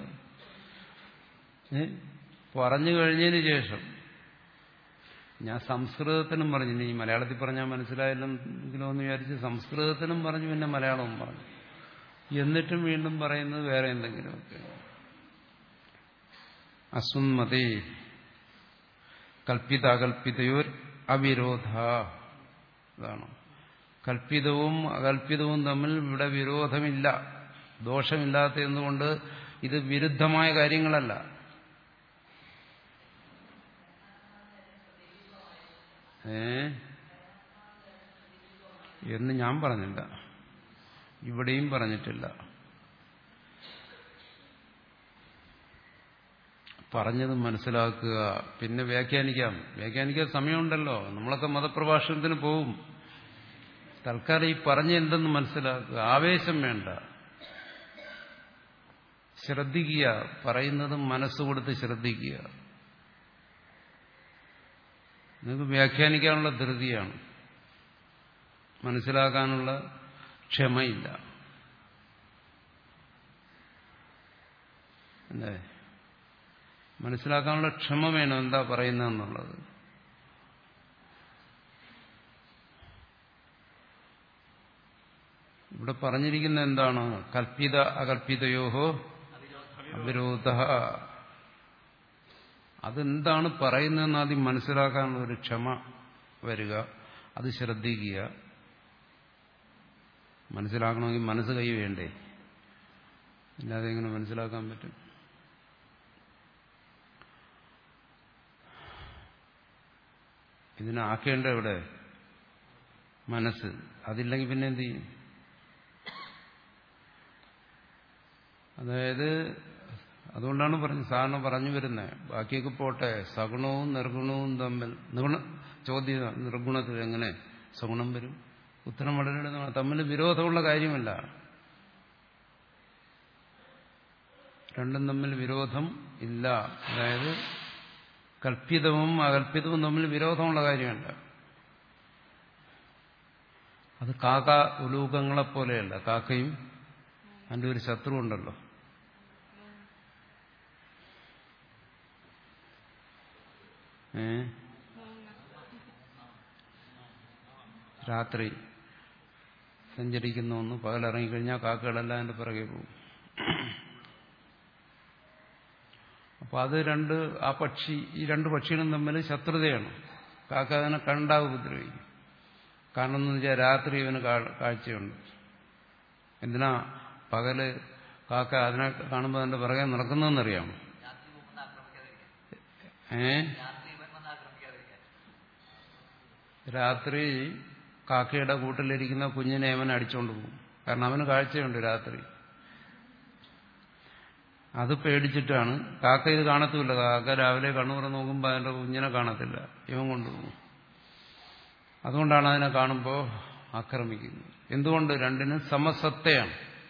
പറഞ്ഞു കഴിഞ്ഞതിന് ശേഷം ഞാൻ സംസ്കൃതത്തിനും പറഞ്ഞു. ഇനി മലയാളത്തിൽ പറഞ്ഞാൽ മനസ്സിലായില്ലെങ്കിലോ എന്ന് വിചാരിച്ച് സംസ്കൃതത്തിനും പറഞ്ഞു, പിന്നെ മലയാളവും പറഞ്ഞു. എന്നിട്ടും വീണ്ടും പറയുന്നത് വേറെ എന്തെങ്കിലുമൊക്കെ. അസുന്മതി കൽപ്പിതാകൽപ്പിതയോർ അവിരോധ. അതാണ് കൽപ്പിതവും അകൽപ്പിതവും തമ്മിൽ ഇവിടെ വിരോധമില്ല, ദോഷമില്ലാത്ത എന്തുകൊണ്ട് ഇത് വിരുദ്ധമായ കാര്യങ്ങളല്ല. ഏ എന്ന് ഞാൻ പറഞ്ഞില്ല, ഇവിടെയും പറഞ്ഞിട്ടില്ല. പറഞ്ഞത് മനസ്സിലാക്കുക, പിന്നെ വ്യാഖ്യാനിക്കാം. വ്യാഖ്യാനിക്കാൻ സമയമുണ്ടല്ലോ. നമ്മളൊക്കെ മതപ്രഭാഷണത്തിന് പോവും. തൽക്കാലം ഈ പറഞ്ഞ എന്തെന്ന് മനസ്സിലാക്കുക. ആവേശം വേണ്ട, ശ്രദ്ധിക്കുക. പറയുന്നതും മനസ്സുകൊടുത്ത് ശ്രദ്ധിക്കുക. നിങ്ങൾക്ക് വ്യാഖ്യാനിക്കാനുള്ള ധൃതിയാണ്, മനസ്സിലാക്കാനുള്ള ക്ഷമയില്ല. അല്ലേ? മനസ്സിലാക്കാനുള്ള ക്ഷമ വേണം എന്താ പറയുന്നതെന്നുള്ളത്. ഇവിടെ പറഞ്ഞിരിക്കുന്ന എന്താണ്? കൽപ്പിത അകൽപ്പിതയോഹോ അവിരോധ. അതെന്താണ് പറയുന്നതെന്ന് ആദ്യം മനസ്സിലാക്കാനുള്ള ഒരു ക്ഷമ വരിക, അത് ശ്രദ്ധിക്കുക. മനസ്സിലാക്കണമെങ്കിൽ മനസ്സ് കൈ വേണ്ടേ, ഇല്ലാതെ എങ്ങനെ മനസ്സിലാക്കാൻ പറ്റും? ഇതിനാക്കേണ്ട എവിടെ? മനസ്സ്. അതില്ലെങ്കിൽ പിന്നെ എന്ത് ചെയ്യും? അതായത് അതുകൊണ്ടാണ് പറഞ്ഞു സാധാരണ പറഞ്ഞു വരുന്നത്. ബാക്കിയൊക്കെ പോട്ടെ, സഗുണവും നിർഗുണവും തമ്മിൽ നിർഗുണ ചോദ്യം, നിർഗുണത്തിൽ എങ്ങനെ സഗുണം വരും? ഉത്തരം വളരെ എളുപ്പമാണ്. തമ്മിൽ വിരോധമുള്ള കാര്യമല്ല, രണ്ടും തമ്മിൽ വിരോധം ഇല്ല. അതായത് കൽപ്പിതവും അകൽപ്പിതവും തമ്മിൽ വിരോധമുള്ള കാര്യമല്ല. അത് കാക്ക ഉലൂകങ്ങളെപ്പോലെയല്ല. കാക്കയും അതിൻ്റെ ഒരു ശത്രു ഉണ്ടല്ലോ. ഏ രാത്രി സഞ്ചരിക്കുന്ന ഒന്ന് പകലിറങ്ങിക്കഴിഞ്ഞാൽ കാക്കകളെല്ലാം അതിൻ്റെ പിറകെ പോകും. അപ്പൊ അത് രണ്ട് ആ പക്ഷി ഈ രണ്ട് പക്ഷികളും തമ്മിൽ ശത്രുതയാണ്. കാക്ക അതിനെ കണ്ടാ ഉപദ്രവിക്കും. കാരണം എന്ന് വെച്ചാൽ രാത്രി ഇവന് കാഴ്ചയുണ്ട്. എന്തിനാ പകല് കാക്ക അതിനെ കാണുമ്പോൾ അതിന്റെ പിറകെ നടക്കുന്നതെന്നറിയാമോ? ഏ രാത്രി കാക്കയുടെ കൂട്ടിലിരിക്കുന്ന കുഞ്ഞിനെ അവൻ അടിച്ചുകൊണ്ട് പോകും. കാരണം അവന് കാഴ്ചയുണ്ട് രാത്രി. അത് പേടിച്ചിട്ടാണ്. കാക്ക ഇത് കാണത്തുമില്ല. കാക്ക രാവിലെ കണ്ണുറ നോക്കുമ്പോൾ അതിന്റെ കുഞ്ഞിനെ കാണത്തില്ല, ഇവൻ കൊണ്ടുപോകും. അതുകൊണ്ടാണ് അതിനെ കാണുമ്പോൾ ആക്രമിക്കുന്നത്. എന്തുകൊണ്ട്? രണ്ടിനും സമസത്തയാണ്.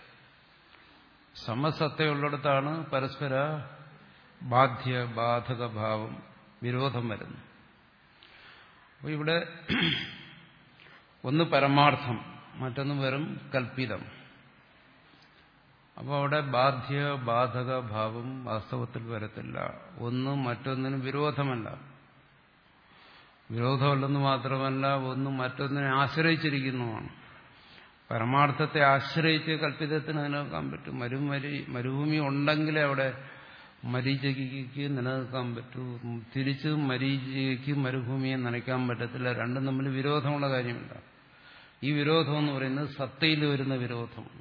സമസത്തയുള്ളിടത്താണ് പരസ്പര ബാധ്യ ബാധക ഭാവം, വിരോധം വരുന്നു. അപ്പോൾ ഇവിടെ ഒന്ന് പരമാർത്ഥം, മറ്റൊന്ന് വെറും കൽപ്പിതം. അപ്പോൾ അവിടെ ബാധ്യ ബാധക ഭാവം വാസ്തവത്തിൽ വരത്തില്ല. ഒന്നും മറ്റൊന്നിനും വിരോധമല്ല. വിരോധമല്ലെന്ന് മാത്രമല്ല, ഒന്നും മറ്റൊന്നിനെ ആശ്രയിച്ചിരിക്കുന്നതാണ്. പരമാർത്ഥത്തെ ആശ്രയിച്ച് കൽപ്പിതത്തിന് നിലനിൽക്കാൻ പറ്റും. മരുമരി മരുഭൂമി ഉണ്ടെങ്കിലേ അവിടെ മരീചികയ്ക്ക് നിലനിൽക്കാൻ പറ്റൂ. തിരിച്ച് മരീചികയ്ക്ക് മരുഭൂമിയെ നനയ്ക്കാൻ പറ്റത്തില്ല. രണ്ടും തമ്മിൽ വിരോധമുള്ള കാര്യമില്ല. ഈ വിരോധം എന്ന് പറയുന്നത് സത്തയിൽ വരുന്ന വിരോധമാണ്.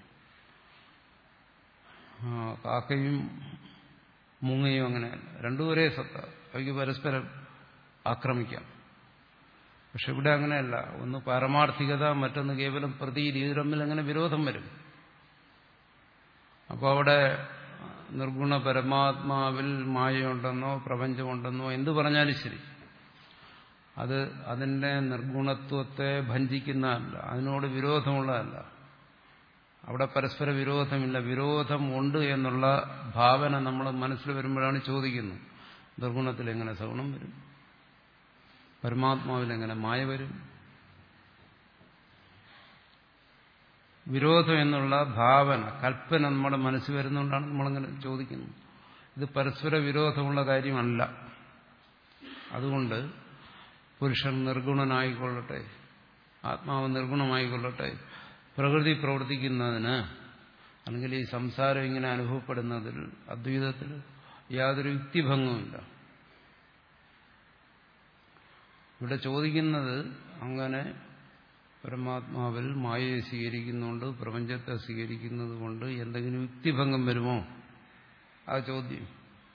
കാക്കയും മൂങ്ങയും അങ്ങനെയല്ല, രണ്ടും ഒരേ സത്ത. അവയ്ക്ക് പരസ്പരം ആക്രമിക്കാം. പക്ഷെ ഇവിടെ അങ്ങനെയല്ല. ഒന്ന് പാരമാർത്ഥികത, മറ്റൊന്ന് കേവലം പ്രതീതി. ഇത് തമ്മിൽ അങ്ങനെ വിരോധം വരും. അപ്പോൾ അവിടെ നിർഗുണ പരമാത്മാവിൽ മായയുണ്ടെന്നോ പ്രപഞ്ചമുണ്ടെന്നോ എന്തു പറഞ്ഞാലും ശരി, അത് അതിന്റെ നിർഗുണത്വത്തെ ഭഞ്ജിക്കുന്നതല്ല, അതിനോട് വിരോധമുള്ളതല്ല. അവിടെ പരസ്പര വിരോധമില്ല. വിരോധം ഉണ്ട് എന്നുള്ള ഭാവന നമ്മൾ മനസ്സിൽ വരുമ്പോഴാണ് ചോദിക്കുന്നത്, നിർഗുണത്തിൽ എങ്ങനെ സഗുണം വരും? പരമാത്മാവിൽ എങ്ങനെ മായ വരും? വിരോധം എന്നുള്ള ഭാവന, കൽപ്പന നമ്മുടെ മനസ്സിൽ വരുന്നതുകൊണ്ടാണ് നമ്മളങ്ങനെ ചോദിക്കുന്നത്. ഇത് പരസ്പര വിരോധമുള്ള കാര്യമല്ല. അതുകൊണ്ട് പുരുഷൻ നിർഗുണനായിക്കൊള്ളട്ടെ, ആത്മാവ് നിർഗുണമായിക്കൊള്ളട്ടെ, പ്രകൃതി പ്രവർത്തിക്കുന്നതിന് അല്ലെങ്കിൽ ഈ സംസാരം ഇങ്ങനെ അനുഭവപ്പെടുന്നതിൽ അദ്വൈതത്തിൽ യാതൊരു യുക്തിഭംഗവുമില്ല. ഇവിടെ ചോദിക്കുന്നത് അങ്ങനെ പരമാത്മാവിൽ മായയെ സ്വീകരിക്കുന്നുണ്ട്, പ്രപഞ്ചത്തെ സ്വീകരിക്കുന്നത് കൊണ്ട് എന്തെങ്കിലും യുക്തിഭംഗം വരുമോ? ആ ചോദ്യം.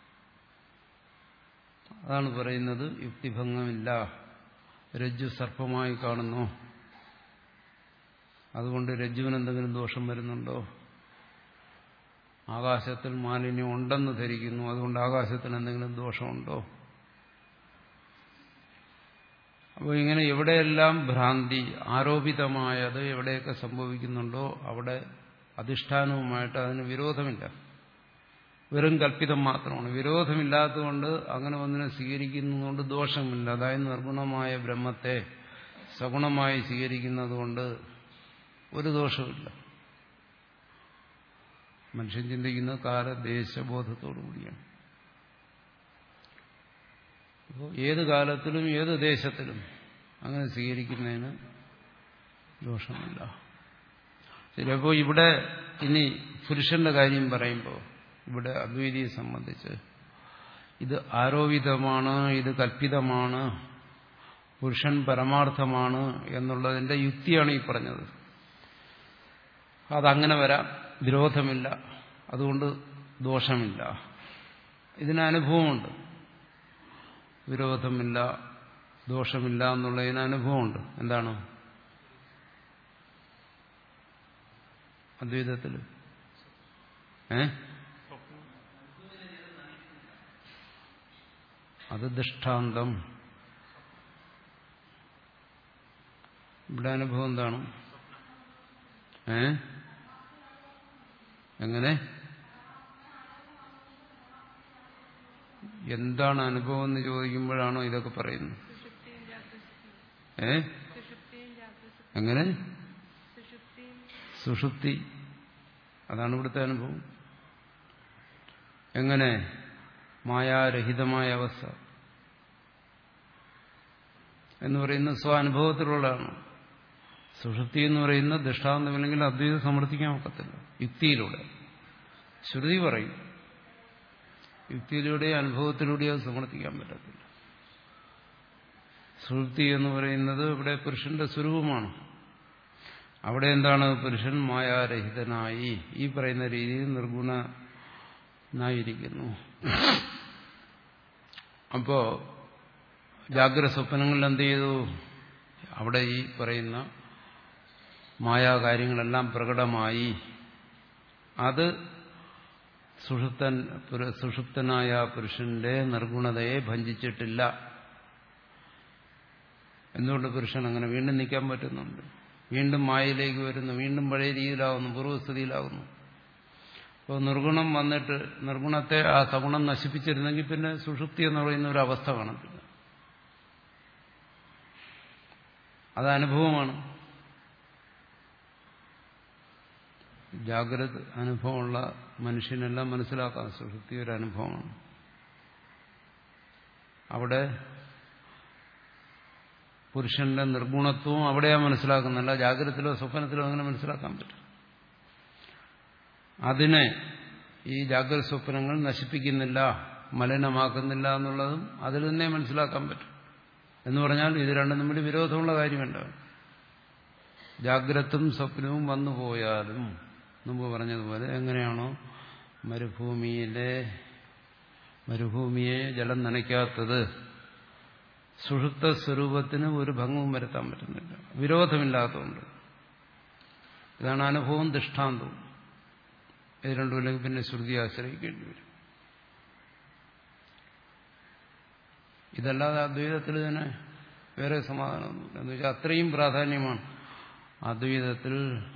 അതാണ് പറയുന്നത്, യുക്തിഭംഗമില്ല. രജ്ജു സർപ്പമായി കാണുന്നു, അതുകൊണ്ട് രജ്ജുവിന് എന്തെങ്കിലും ദോഷം വരുന്നുണ്ടോ? ആകാശത്തിൽ മാലിന്യം ഉണ്ടെന്ന് ധരിക്കുന്നു, അതുകൊണ്ട് ആകാശത്തിന് എന്തെങ്കിലും ദോഷമുണ്ടോ? അപ്പോൾ ഇങ്ങനെ എവിടെയെല്ലാം ഭ്രാന്തി ആരോപിതമായത് എവിടെയൊക്കെ സംഭവിക്കുന്നുണ്ടോ അവിടെ അധിഷ്ഠാനവുമായിട്ട് അതിന് വിരോധമില്ല, വെറും കൽപ്പിതം മാത്രമാണ്. വിരോധമില്ലാത്തതുകൊണ്ട് അങ്ങനെ ഒന്നിനെ സ്വീകരിക്കുന്നതുകൊണ്ട് ദോഷമില്ല. അതായത് നിർഗുണമായ ബ്രഹ്മത്തെ സഗുണമായി സ്വീകരിക്കുന്നത് കൊണ്ട് ഒരു ദോഷമില്ല. മനുഷ്യൻ ചിന്തിക്കുന്നത് കാലദേശബോധത്തോടു കൂടിയാണ്. അപ്പോൾ ഏത് കാലത്തിലും ഏത് ദേശത്തിലും അങ്ങനെ സ്വീകരിക്കുന്നതിന് ദോഷമില്ല. ശരി, അപ്പോൾ ഇവിടെ ഇനി പുരുഷന്റെ കാര്യം പറയുമ്പോൾ ഇവിടെ അദ്വൈതിയെ സംബന്ധിച്ച് ഇത് ആരോപിതമാണ്, ഇത് കൽപ്പിതമാണ്, പുരുഷൻ പരമാർത്ഥമാണ് എന്നുള്ളതിന്റെ യുക്തിയാണ് ഈ പറഞ്ഞത്. അതങ്ങനെ വരാം, വിരോധമില്ല, അതുകൊണ്ട് ദോഷമില്ല. ഇതിന് അനുഭവമുണ്ട്. വിരോധമില്ല, ദോഷമില്ല എന്നുള്ളതിന് അനുഭവമുണ്ട്. എന്താണ് അദ്വൈതത്തിൽ? ഏ അത് ദൃഷ്ടാന്തം. ഇവിടെ അനുഭവം എന്താണ്? ഏ എങ്ങനെ എന്താണ് അനുഭവം എന്ന് ചോദിക്കുമ്പോഴാണോ ഇതൊക്കെ പറയുന്നത്? ഏ എങ്ങനെ? സുഷുപ്തി, അതാണ് ഇവിടുത്തെ അനുഭവം. എങ്ങനെ? മായാരഹിതമായ അവസ്ഥ എന്ന് പറയുന്നത് സ്വാനുഭവത്തിലുള്ളതാണ്. സുഷുപ്തി എന്ന് പറയുന്ന ദൃഷ്ടാന്തമില്ലെങ്കിൽ അദ്വൈതം സമർത്ഥിക്കാൻ ഒക്കത്തില്ല. യുക്തിയിലൂടെ ശ്രുതി പറയും, യുക്തിയിലൂടെ അനുഭവത്തിലൂടെയോ സമർത്ഥിക്കാൻ പറ്റത്തില്ല. സുഷുപ്തി എന്ന് പറയുന്നത് ഇവിടെ പുരുഷന്റെ സ്വരൂപമാണ്. അവിടെ എന്താണ്? പുരുഷൻ മായാരഹിതനായി ഈ പറയുന്ന രീതിയിൽ നിർഗുണനായിരിക്കുന്നു. അപ്പോ ജാഗ്രത സ്വപ്നങ്ങളിൽ എന്ത് ചെയ്തു? അവിടെ ഈ പറയുന്ന മായാകാര്യങ്ങളെല്ലാം പ്രകടമായി. അത് സുഷുപ്തൻ സുഷുപ്തനായ പുരുഷന്റെ നിർഗുണതയെ ഭഞ്ജിച്ചിട്ടില്ല. എന്തുകൊണ്ട് പുരുഷൻ അങ്ങനെ വീണ്ടും നിൽക്കാൻ പറ്റുന്നുണ്ട്? വീണ്ടും മായയിലേക്ക് വരുന്നു, വീണ്ടും പഴയ രീതിയിലാവുന്നു, പൂർവ്വസ്ഥിതിയിലാവുന്നു. അപ്പോൾ നിർഗുണം വന്നിട്ട് നിർഗുണത്തെ ആ സഗുണം നശിപ്പിച്ചിരുന്നെങ്കിൽ പിന്നെ സുഷുപ്തി എന്ന് പറയുന്ന ഒരു അവസ്ഥ കാണത്തില്ല. അത് അനുഭവമാണ്. ജാഗ്രത അനുഭവമുള്ള മനുഷ്യനെല്ലാം മനസ്സിലാക്കാം സുഷുപ്തി ഒരു അനുഭവമാണ്. അവിടെ പുരുഷന്റെ നിർഗുണത്വവും അവിടെയാ മനസ്സിലാക്കുന്നില്ല. ജാഗ്രതത്തിലോ സ്വപ്നത്തിലോ അങ്ങനെ മനസ്സിലാക്കാൻ പറ്റും. അതിനെ ഈ ജാഗ്രത സ്വപ്നങ്ങൾ നശിപ്പിക്കുന്നില്ല, മലിനമാക്കുന്നില്ല എന്നുള്ളതും അതിൽ തന്നെ മനസ്സിലാക്കാൻ പറ്റും. എന്ന് പറഞ്ഞാൽ ഇത് രണ്ടും തമ്മിൽ വിരോധമുള്ള കാര്യമുണ്ടാകും. ജാഗ്രതും സ്വപ്നവും വന്നു പോയാലും മുമ്പ് പറഞ്ഞതുപോലെ എങ്ങനെയാണോ മരുഭൂമിയിലെ മരുഭൂമിയെ ജലം നനയ്ക്കാത്തത്, സുഷുപ്ത സ്വരൂപത്തിന് ഒരു ഭംഗവും വരുത്താൻ പറ്റുന്നില്ല, വിരോധമില്ലാത്തതുകൊണ്ട്. ഇതാണ് അനുഭവം ദൃഷ്ടാന്തവും. ഇത് രണ്ടുമില്ലെങ്കിൽ പിന്നെ ശ്രുതി ആശ്രയിക്കേണ്ടി വരും. ഇതല്ലാതെ അദ്വൈതത്തിൽ തന്നെ വേറെ സമാധാനമൊന്നുമില്ല. എന്ന് വെച്ചാൽ അത്രയും പ്രാധാന്യമാണ് അദ്വൈതത്തിൽ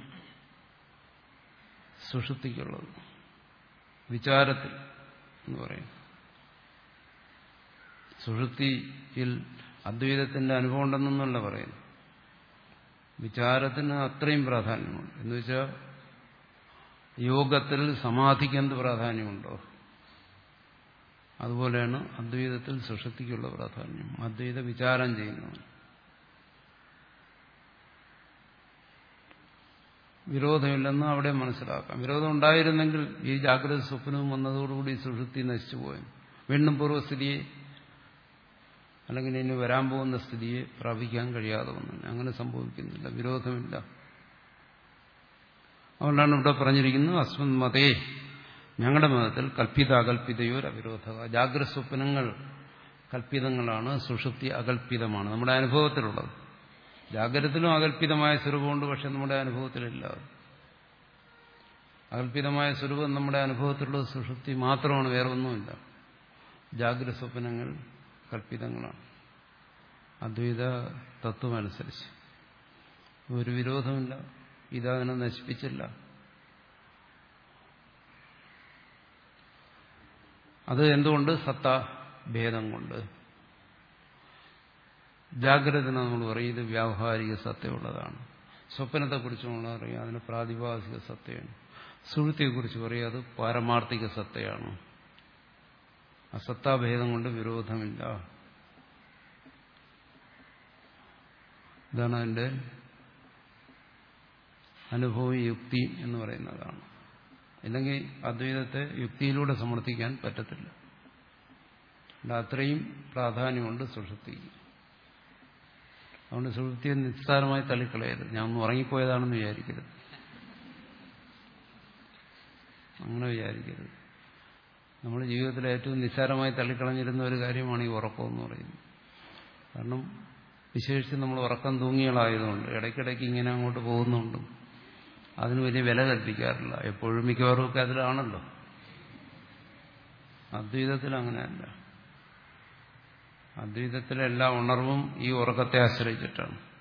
സുഷുപ്തിക്കുള്ളത്, വിചാരത്തിൽ എന്ന് പറയും. സുഷുപ്തിയിൽ അദ്വൈതത്തിന്റെ അനുഭവം ഉണ്ടെന്നല്ല പറയുന്നു. വിചാരത്തിന് അത്രയും പ്രാധാന്യമുണ്ട്. എന്നുവെച്ചാൽ യോഗത്തിൽ സമാധിക്ക് എന്ത് പ്രാധാന്യമുണ്ടോ അതുപോലെയാണ് അദ്വൈതത്തിൽ സുഷുപ്തിക്കുള്ള പ്രാധാന്യം. അദ്വൈത വിചാരം ചെയ്യുന്നു. വിരോധമില്ലെന്ന് അവിടെ മനസ്സിലാക്കാം. വിരോധം ഉണ്ടായിരുന്നെങ്കിൽ ഈ ജാഗ്രത സ്വപ്നവും വന്നതോടുകൂടി സുഷുപ്തി നശിച്ചു പോയി വീണ്ടും പൂർവ്വസ്ഥിതിയെ അല്ലെങ്കിൽ ഇനി വരാൻ പോകുന്ന സ്ഥിതിയെ പ്രാപിക്കാൻ കഴിയാതെ വന്നു. അങ്ങനെ സംഭവിക്കുന്നില്ല, വിരോധമില്ല. അതുകൊണ്ടാണ് ഇവിടെ പറഞ്ഞിരിക്കുന്നത് അസ്മത് മതേ, ഞങ്ങളുടെ മതത്തിൽ കൽപ്പിത അകൽപ്പിതയോർ അവിരോധ. ജാഗ്രത സ്വപ്നങ്ങൾ കൽപ്പിതങ്ങളാണ്, സുഷുപ്തി അകൽപ്പിതമാണ്, നമ്മുടെ അനുഭവത്തിലുള്ളത്. ജാഗ്രതത്തിലും അകൽപ്പിതമായ സ്വരൂപമുണ്ട്, പക്ഷെ നമ്മുടെ അനുഭവത്തിലില്ല. അകൽപ്പിതമായ സ്വരൂപം നമ്മുടെ അനുഭവത്തിലുള്ളത് സുഷുപ്തി മാത്രമാണ്, വേറെ ഒന്നുമില്ല. ജാഗ്രത സ്വപ്നങ്ങൾ കൽപ്പിതങ്ങളാണ് അദ്വൈത തത്വമനുസരിച്ച്. ഒരു വിരോധമില്ല, ഇതതിനെ നശിപ്പിച്ചില്ല. അത് എന്തുകൊണ്ട്? സത്താഭേദം കൊണ്ട്. ജാഗ്രത നമ്മൾ പറയും ഇത് വ്യാവഹാരിക സത്യമുള്ളതാണ്. സ്വപ്നത്തെക്കുറിച്ച് നമ്മൾ പറയും അതിന് പ്രാതിഭാസിക സത്യമാണ്. സുഷുപ്തിയെക്കുറിച്ച് പറയും അത് പാരമാർത്ഥിക സത്യമാണ്. അസത്താഭേദം കൊണ്ട് വിരോധമില്ല. ഇതാണ് അതിന്റെ അനുഭവം, യുക്തി എന്ന് പറയുന്നതാണ്. അല്ലെങ്കിൽ അദ്വൈതത്തെ യുക്തിയിലൂടെ സമർത്ഥിക്കാൻ പറ്റത്തില്ല. അത്രയും പ്രാധാന്യമുണ്ട് സുഷുപ്തിക്ക്. അതുകൊണ്ട് സുഷുപ്തിയെ നിസ്സാരമായി തള്ളിക്കളയരുത്. ഞാൻ ഒന്ന് ഉറങ്ങിപ്പോയതാണെന്ന് വിചാരിക്കരുത്, അങ്ങനെ വിചാരിക്കരുത്. നമ്മുടെ ജീവിതത്തിൽ ഏറ്റവും നിസ്സാരമായി തള്ളിക്കളഞ്ഞിരുന്ന ഒരു കാര്യമാണ് ഈ ഉറക്കം എന്ന് പറയുന്നത്. കാരണം വിശേഷിച്ച് നമ്മൾ ഉറക്കം തൂങ്ങികളായതുകൊണ്ട് ഇടയ്ക്കിടയ്ക്ക് ഇങ്ങനെ അങ്ങോട്ട് പോകുന്നുണ്ട്, അതിന് വലിയ വില കൽപ്പിക്കാറില്ല. എപ്പോഴും മിക്കവാറും ഒക്കെ അതിലാണല്ലോ. അദ്വൈതത്തിൽ അങ്ങനെയല്ല. അദ്വൈതത്തിലെ എല്ലാ ഉണർവും ഈ ഉറക്കത്തെ ആശ്രയിച്ചിട്ടാണ്.